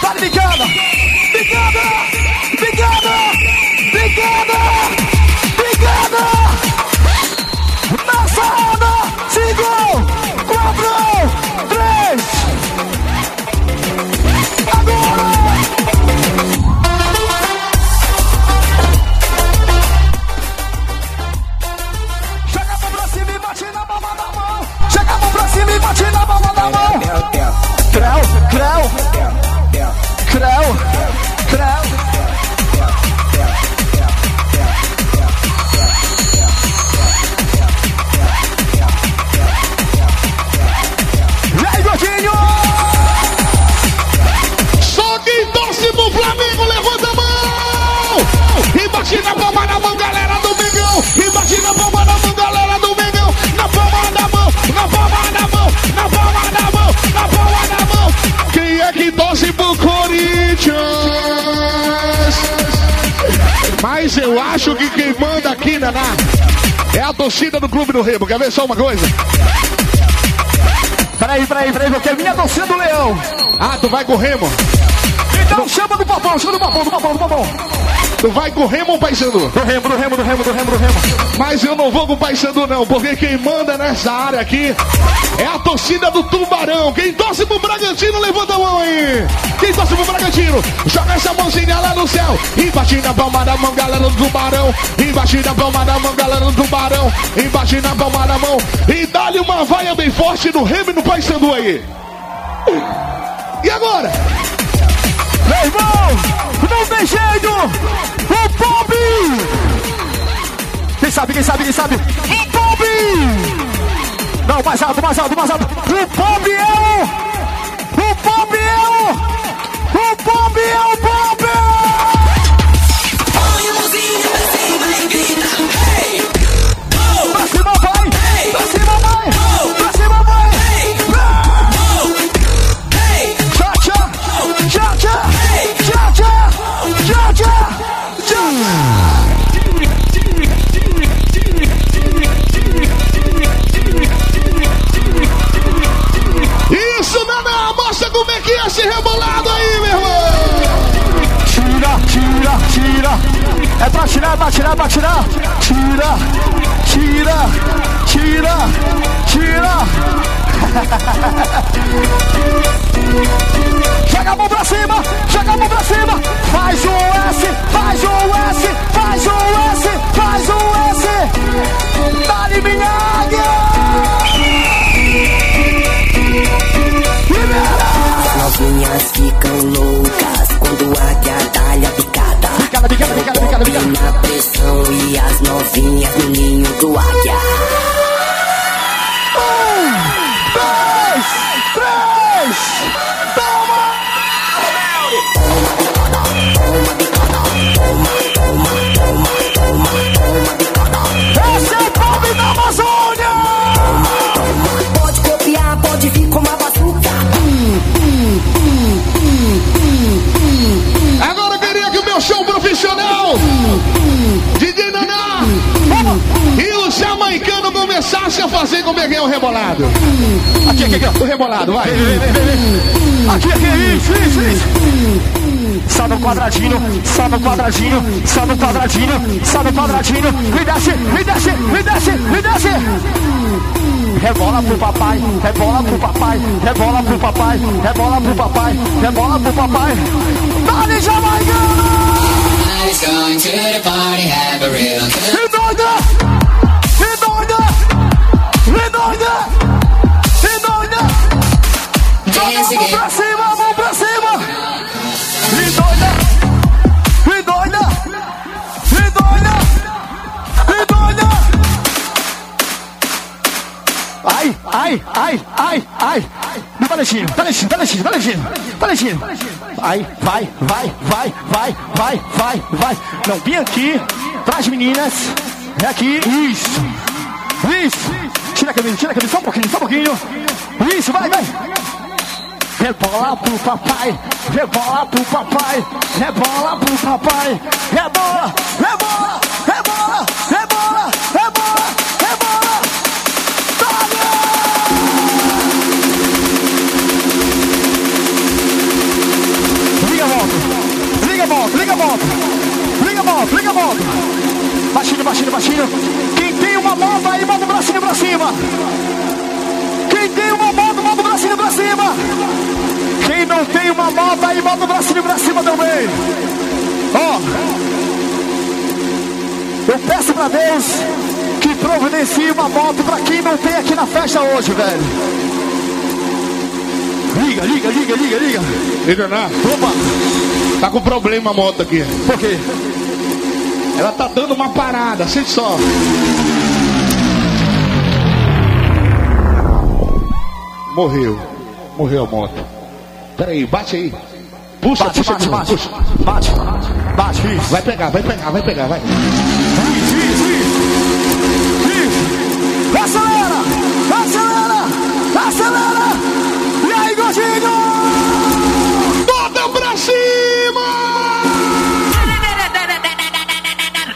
Nessa onda, 5, 4, 3. Agora! Chega a mão pra cima e bate na palma da mão. Creu. Mas eu acho que quem manda aqui, Naná, é a torcida do Clube do Remo. Quer ver só uma coisa? Peraí, porque é minha torcida do Leão. Ah, tu vai com o Remo? Então chama do Papão. Tu vai com o Remo ou Paysandu? Do Remo. Mas eu não vou com o Paysandu não, porque quem manda nessa área aqui é a torcida do Tubarão. Quem torce pro Bragantino, levanta a mão aí. Quem torce pro Bragantino, joga essa mãozinha lá no céu. Embaixo na palma da mão, galera do Tubarão. Embaixo na palma da mão, galera do Tubarão. Embaixo na palma da mão. E dá-lhe uma vaia bem forte no Remo e no Paysandu aí. E agora? Meu irmão, não tem jeito! O Bob! Quem sabe? O Bob! Não, mais alto! O Bob é o Bob! Pra cima vai! Isso, Naná, mostra como é que é esse rebolado aí, meu irmão. Tira. É pra tirar. Tira. Joga a mão pra cima. Faz um S. Dá-lhe minha águia. As novinhas ficam loucas quando a águia dá-lhe a picada. Picada. Na pressão e as novinhas no ninho do águia. 1, 2, 3, toma! Esse é o Bob da Amazônia! Pode copiar, pode vir com uma bazuca. Agora eu queria que o meu show profissional DJ Naná e o jamaicano começasse a fazer como é que é o rebolado. Aqui. O rebolado, vai. Aqui, isso. Só no quadradinho. Me desce. Rebola pro papai. Dale, jamaicano! Going to the party, have a real good Redonda! Mão pra cima! Redonda! Ai! Valentinho! Ai, vai! Não, vem aqui, traz meninas. É aqui, isso! Tira a camisa, só um pouquinho. Isso, vai! Rebola pro papai. Rebola. Liga a moto. Baixinho. Quem tem uma moto aí, bota o bracinho pra cima. Quem tem uma moto, bota o bracinho pra cima. Quem não tem uma moto aí, bota o bracinho pra cima também. Ó, eu peço pra Deus que providencie uma moto pra quem não tem aqui na festa hoje, velho. Liga. Liga, não. Opa. Tá com problema a moto aqui. Por quê? Ela tá dando uma parada, sente só. Morreu a moto. Peraí, bate aí. Puxa. Bate, isso. Vai pegar, vai. Isso. Acelera. E aí, Gordinho? Bota pra cima!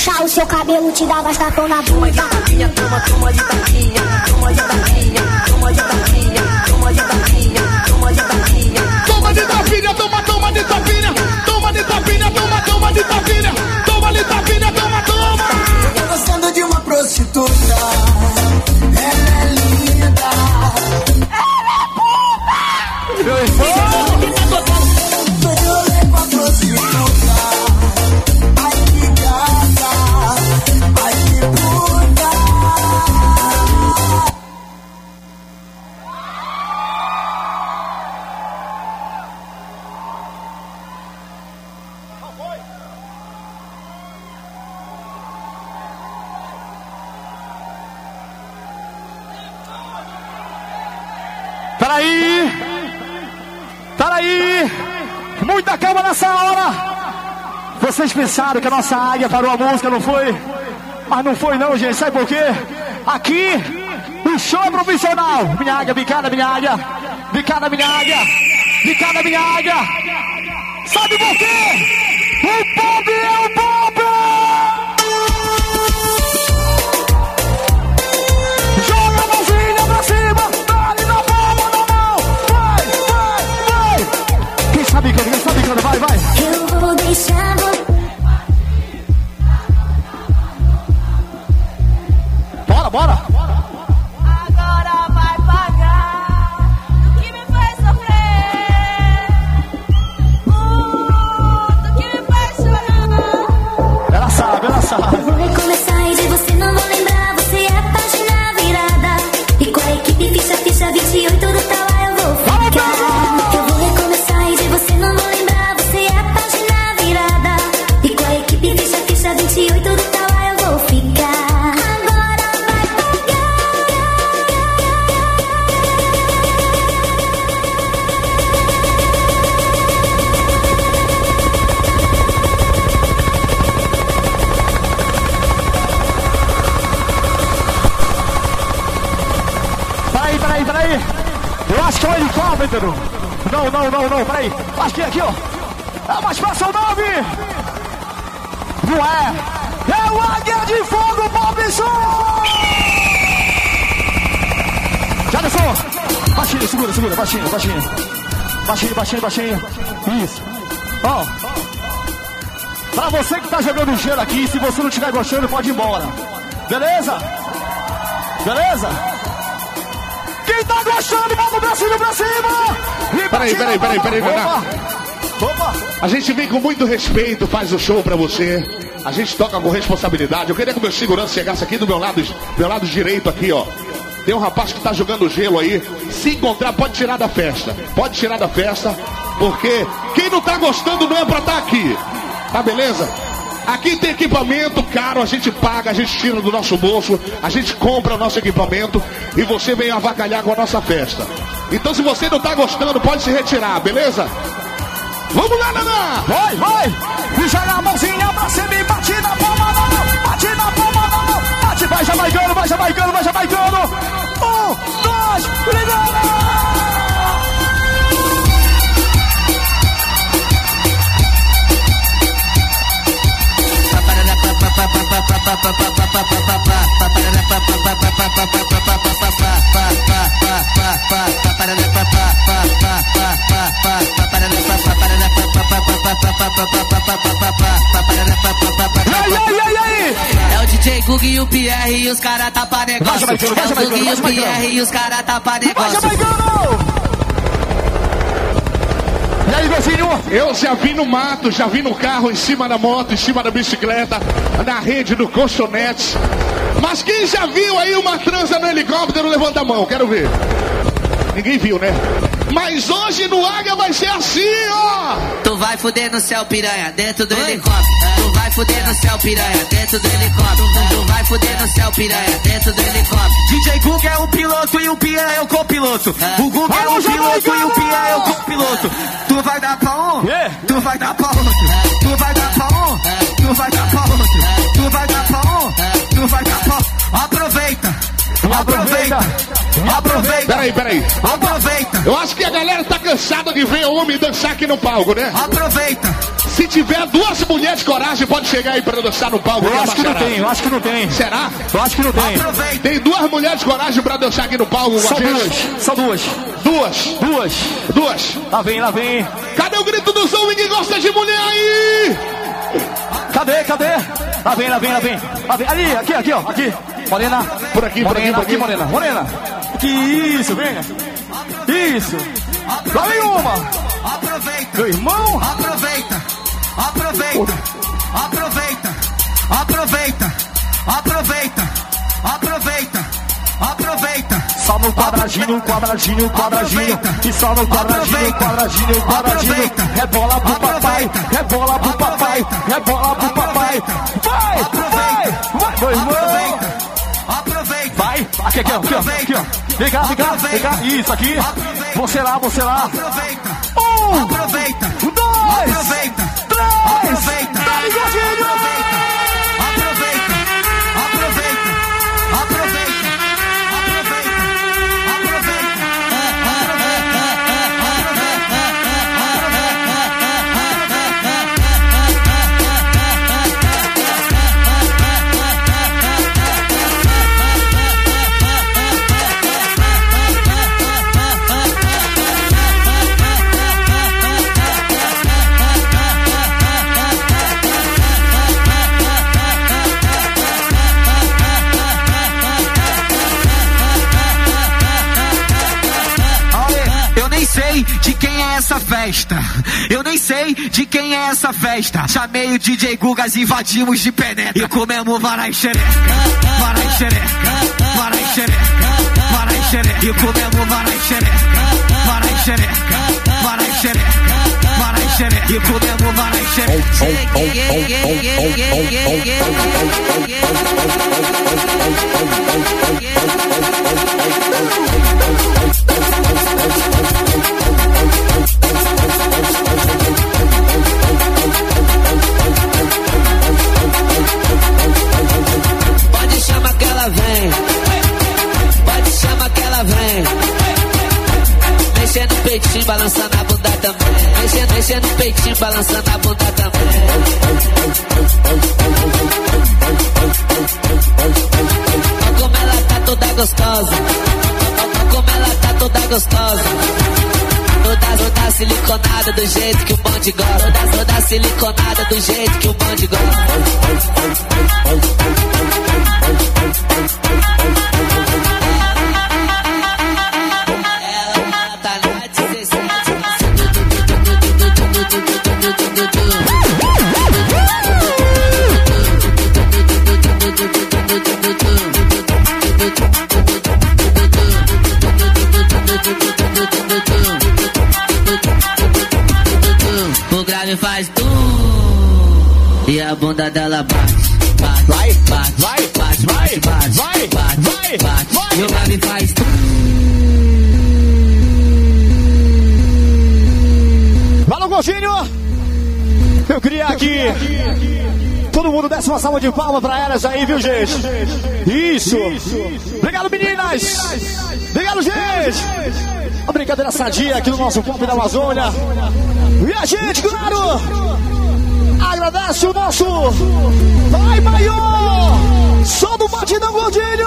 puxar o seu cabelo, te dar bastapão na bunda. Toma de tapinha, toma de tapinha, toma de tapinha, toma de tapinha, toma de tapinha, toma de tapinha. Toma de tapinha, toma de tapinha, toma de tapinha, toma de tapinha, toma de tapinha, toma. Eu tô gostando de uma prostituta. Ela é linda. Ela é puta. Meu irmão. Eu levo a prostituta. Ai que gata. Ai que puta. Peraí, muita calma nessa hora. Vocês pensaram que a nossa águia parou a música, não foi? Mas não foi não, gente, sabe por quê? Aqui, o show é profissional. Minha águia, bicada, minha águia. Bicada, minha águia. Bicada, minha águia. Sabe por quê? O pop é o pop! Joga a mãozinha pra cima, dá-lhe na palma da mão. Vai. Quem sabe canta, vai. Eu vou deixar você. Bora. Agora vai pagar o que me faz sofrer, o que me faz chorar. Ela sabe. Eu vou recomeçar e de você não vou lembrar. Você é a página virada. E com a equipe ficha 28 do tal eu vou ficar. Eu vou recomeçar e de você não vou lembrar. Você é a página virada. E com a equipe ficha 28 do tal eu vou ficar. Peraí. Eu acho que é um helicóptero. Não, peraí. Acho que é aqui, ó. É uma expressão 9. Não é. É o Águia de Fogo, Bobson. Jadson. Baixinho, segura. Baixinho. Isso. Ó. Pra você que tá jogando gelo aqui, se você não estiver gostando, pode ir embora. Beleza? Quem tá gostando, bota o bracinho pra cima! Peraí, Renato. Opa! A gente vem com muito respeito, faz o show pra você. A gente toca com responsabilidade. Eu queria que o meu segurança chegasse aqui do meu lado direito aqui, ó. Tem um rapaz que tá jogando gelo aí. Se encontrar, pode tirar da festa. Porque quem não tá gostando não é pra estar aqui. Tá beleza? Aqui tem equipamento caro, a gente paga, a gente tira do nosso bolso, a gente compra o nosso equipamento e você vem avacalhar com a nossa festa. Então se você não tá gostando, pode se retirar, beleza? Vamos lá, Naná! Vai! E joga a mãozinha pra cima e bate na palma da mão! Bate na palma da mão! Bate, vai jamaicano! 1, 2, libera! É o DJ Gug e o Pierre e os caras tá pra negócio. É o Gug e o Pierre e os caras tá pra negócio. E aí, Gozinho? Eu já vi no mato, já vi no carro, em cima da moto, em cima da bicicleta, na rede, no colchonete. Mas quem já viu aí uma transa no helicóptero, levanta a mão, quero ver. Ninguém viu, né? Mas hoje no Águia vai ser assim, ó. Tu vai fuder no céu, piranha, dentro do helicóptero. Tu vai fuder no céu, piranha, dentro do helicóptero. Tu vai fuder no céu, piranha, dentro do helicóptero. DJ Gug é o piloto e o Pia é o copiloto. O Gug é o piloto e o Pia é o copiloto. Tu vai dar pra um, tu vai dar pra outro. Tu vai dar pra um, tu vai dar pra outro. Tu vai dar pra um, tu vai dar pra outro. Aproveita. Peraí. Aproveita. Eu acho que a galera tá cansada de ver homem dançar aqui no palco, né? Aproveita. Se tiver 2 mulheres de coragem, pode chegar aí pra dançar no palco. Eu acho que não tem, eu acho que não tem. Será? Eu acho que não tem. Tem 2 mulheres de coragem pra dançar aqui no palco com a gente? Só duas. Duas. Lá vem. Cadê o grito do som que gosta de mulher aí? Cadê? Lá vem. Ali, aqui, ó. Aqui. Morena. Por aqui. Morena. Que isso, venha. Isso. Lá vem uma. Aproveita. Meu irmão. Aproveita. Só no quadradinho. E só no quadradinho. Rebola pro papai. Vai, meu irmão. Vai. Aqui, ó. Vem cá. Isso aqui. Você lá. 1, 2, 3. Dá-lhe, Gordinho. De quem é essa festa? Eu nem sei de quem é essa festa. Chamei o DJ Gugas, invadimos de penetra e comemos varai xereca. E comemos varai xereca. E comemos varai Pode chamar que ela vem. Mexendo no peitinho, balançando a bunda também. Mexendo no peitinho, balançando a bunda também. Olha como ela tá toda gostosa. Toda siliconada do jeito que o bonde gosta. Toda siliconada do jeito que o bonde gosta. Ela tá na 17. O grave faz e a bunda dela bate. Vai. E o grave faz Valeu, Gordinho. Eu queria aqui todo mundo desse uma salva de palmas pra elas aí, viu, gente? Isso. Obrigado, meninas. Obrigado, gente. Uma brincadeira sadia aqui no nosso Pop da Amazônia. E a gente, claro, agradece o nosso Pai Maior. Só do Batidão, Gordinho.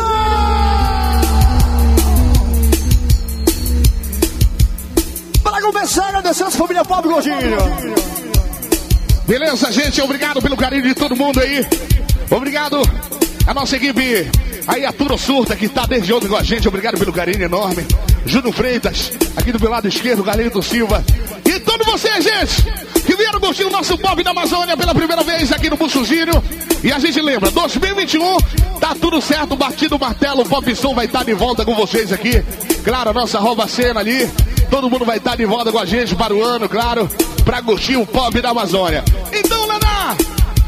Para começar, agradecer a família Pop, Gordinho. Beleza, gente? Obrigado pelo carinho de todo mundo aí. Obrigado a nossa equipe. Aí a Turo Surta, que tá desde ontem com a gente. Obrigado pelo carinho enorme. Júnior Freitas, aqui do meu lado esquerdo, Galito Silva. E todos vocês, gente, que vieram curtir o nosso Pop da Amazônia pela primeira vez aqui no Buçuzinho. E a gente lembra, 2021, tá tudo certo, batido o martelo, o Pop Som vai estar de volta com vocês aqui. Claro, a nossa rouba cena ali. Todo mundo vai estar de volta com a gente para o ano, claro, pra curtir o Pop da Amazônia. Então, Lana,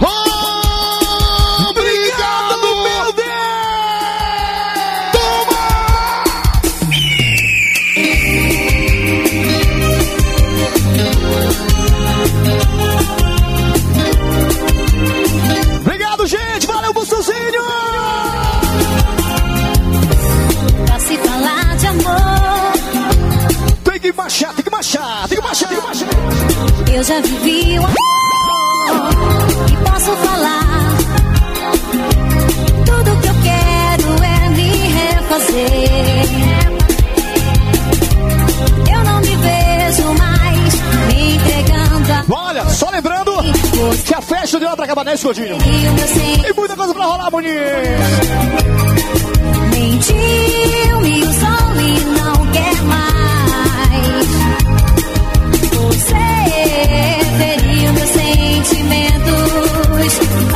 obrigado, meu Deus! Obrigado, gente! Valeu, Buçuzinho! Pra se falar de amor, tem que marchar. eu já vivi uma... e posso falar. Tudo que eu quero é me refazer. Eu não me vejo mais me entregando a... Olha, só lembrando que a festa de lá pra acabar nesse Godinho. Tem muita coisa pra rolar, bonito. Mentiu, me usou e não quer mais. Você feriu meus sentimentos.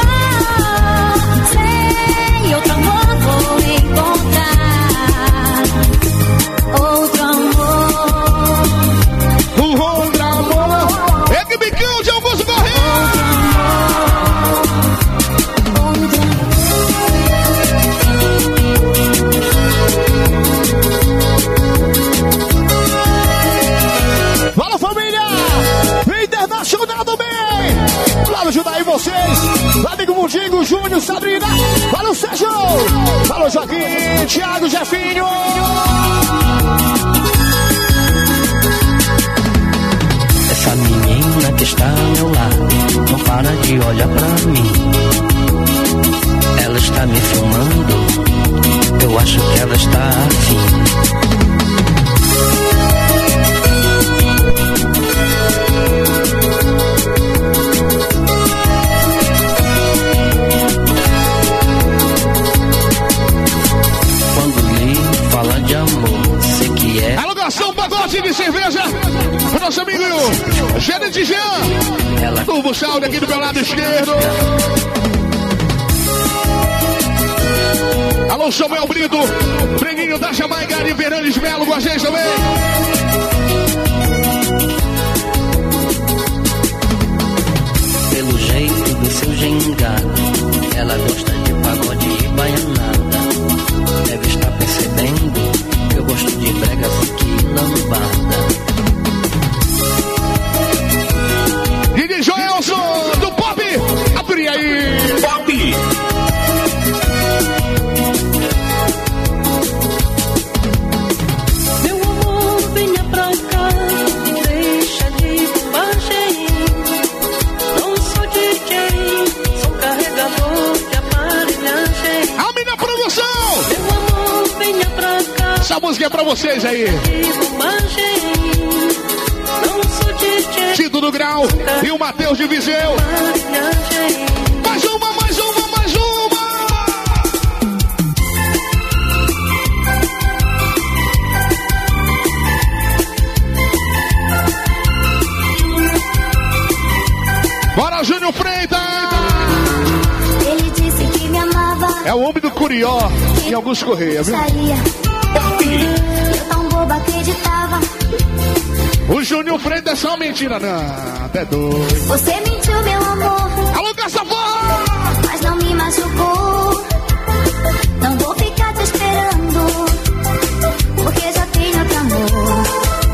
Sei, outro amor vou encontrar. Outro amor. Outro amor. É que bicão de Augusto Correia. Fala, família! Internacional do bem! Lá no Jundaí vocês! Amigo Mundingo, Júnior, Sabrina! Fala o Sérgio! Fala o Joaquim, Thiago, Jefinho! Essa menina que está ao meu lado não para de olhar pra mim. Ela está me filmando, eu acho que ela está afim. Fala de amor, sei que é. Alugação, pacote de cerveja. Nosso amigo Gerente Jean. Turbo Saúde aqui do meu lado esquerdo. Alô, Samuel Brito. Breninho da Jamaica de Fernandes Melo com a gente também. Pelo jeito do seu gingado, ela gosta de pagode e baianada. Deve estar percebendo que eu gosto de bregas que lambada. DJ Joelson do Pop. Abre aí. Pop. Meu amor, venha pra cá, deixa de bobagem. Não sou DJ, sou carregador de aparelhagem. A minha produção. Meu amor, venha pra cá. Essa música é pra vocês aí. Tito do Grau e o Matheus de Viseu. Mais uma, mais uma, mais uma. Bora, Júnior Freitas. Ele disse que me amava. É o homem do Curió em Augusto Correia, viu? Eu tão boba acreditava. O Júnior Freitas é só mentira, não. Até doido. Você mentiu, meu amor. Alô, Caçaporra! Mas não me machucou. Não vou ficar te esperando, porque já tenho outro amor.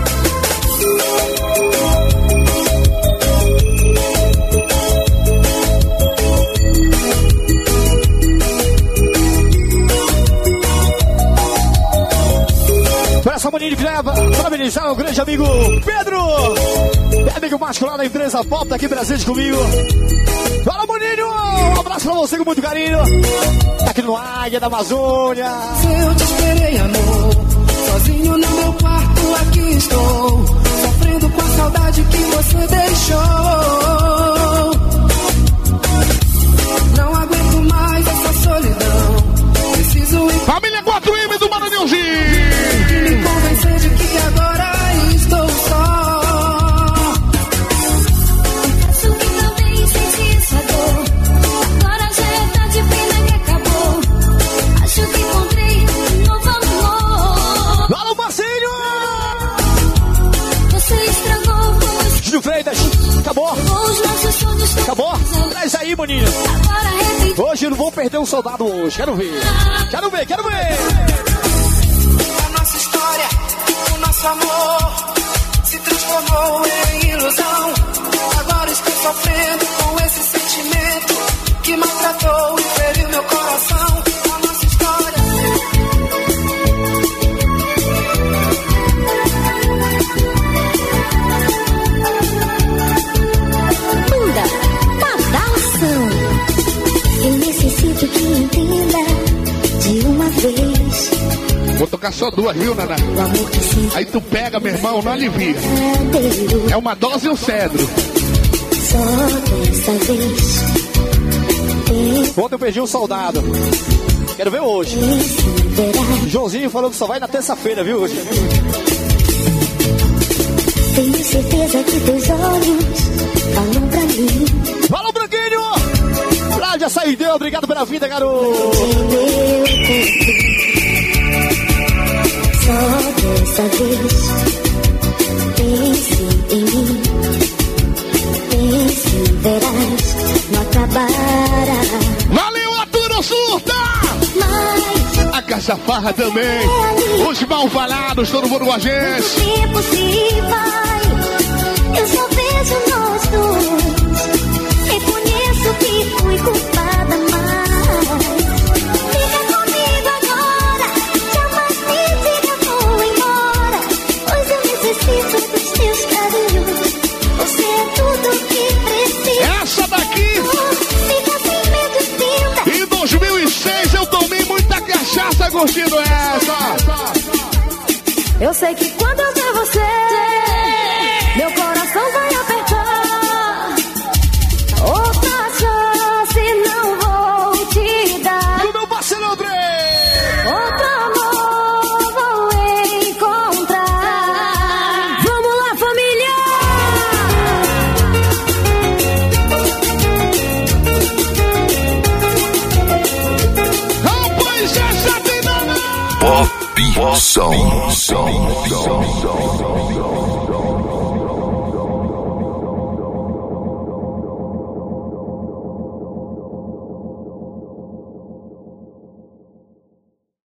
Para essa maninha que leva, parabenizar o grande amigo Pedro! Amigo masculino da empresa Pop, tá aqui presente comigo. Fala, Boninho! Um abraço pra você com muito carinho. Tá aqui no Águia da Amazônia. Eu te esperei, amor. Sozinho no meu quarto, aqui estou. Sofrendo com a saudade que você deixou. Não aguento mais essa solidão. Preciso ir. Família 4M do Maranhãozinho. Me convencer de que agora estou só. Acho que também senti essa dor. Agora já é tarde, pena que acabou. Acho que encontrei um novo amor. Fala, Marcinho! Você estragou com os Júnior Freitas, acabou? nossos sonhos. Acabou? Traz aí, Boninho. Agora arrependi. Hoje eu não vou perder um soldado hoje. Quero ver. Quero ver, quero ver. A nossa história, o nosso amor se transformou em ilusão. Agora estou sofrendo com esse sentimento que maltratou e feriu meu coração. A nossa história. Banda tocar só duas, viu, Naná? Aí tu pega, meu irmão, não alivia. É uma dose e um cedro. Só dessa vez. Ontem eu perdi um soldado. Quero ver hoje. Joãozinho falou que só vai na terça-feira, viu, hoje? Tenho certeza que teus olhos falam pra mim. Falou, Branquinho! Rádio Saideu, obrigado pela vida, garoto! Só dessa vez. Pense em mim. Pense, verás, não acabará. Valeu, Arturo Surta! A Caixa Farra também. Os mal falados, todo mundo com a gente. Tempo se vai, eu só vejo nós dois. Reconheço que fui culpada, mas fica comigo agora. Jamais me diga vou embora, pois eu necessito dos teus carinhos. Você é tudo que preciso. Essa daqui! Fica sem medo, tenta. Em 2006 eu tomei muita cachaça curtindo essa. Eu sei que quando eu ver você, meu coração vai apertar. Outra chance não vou te dar. Do meu parceiro André! Outro amor vou encontrar. Vamos lá, família! Pois essa tem nada! Pop Som.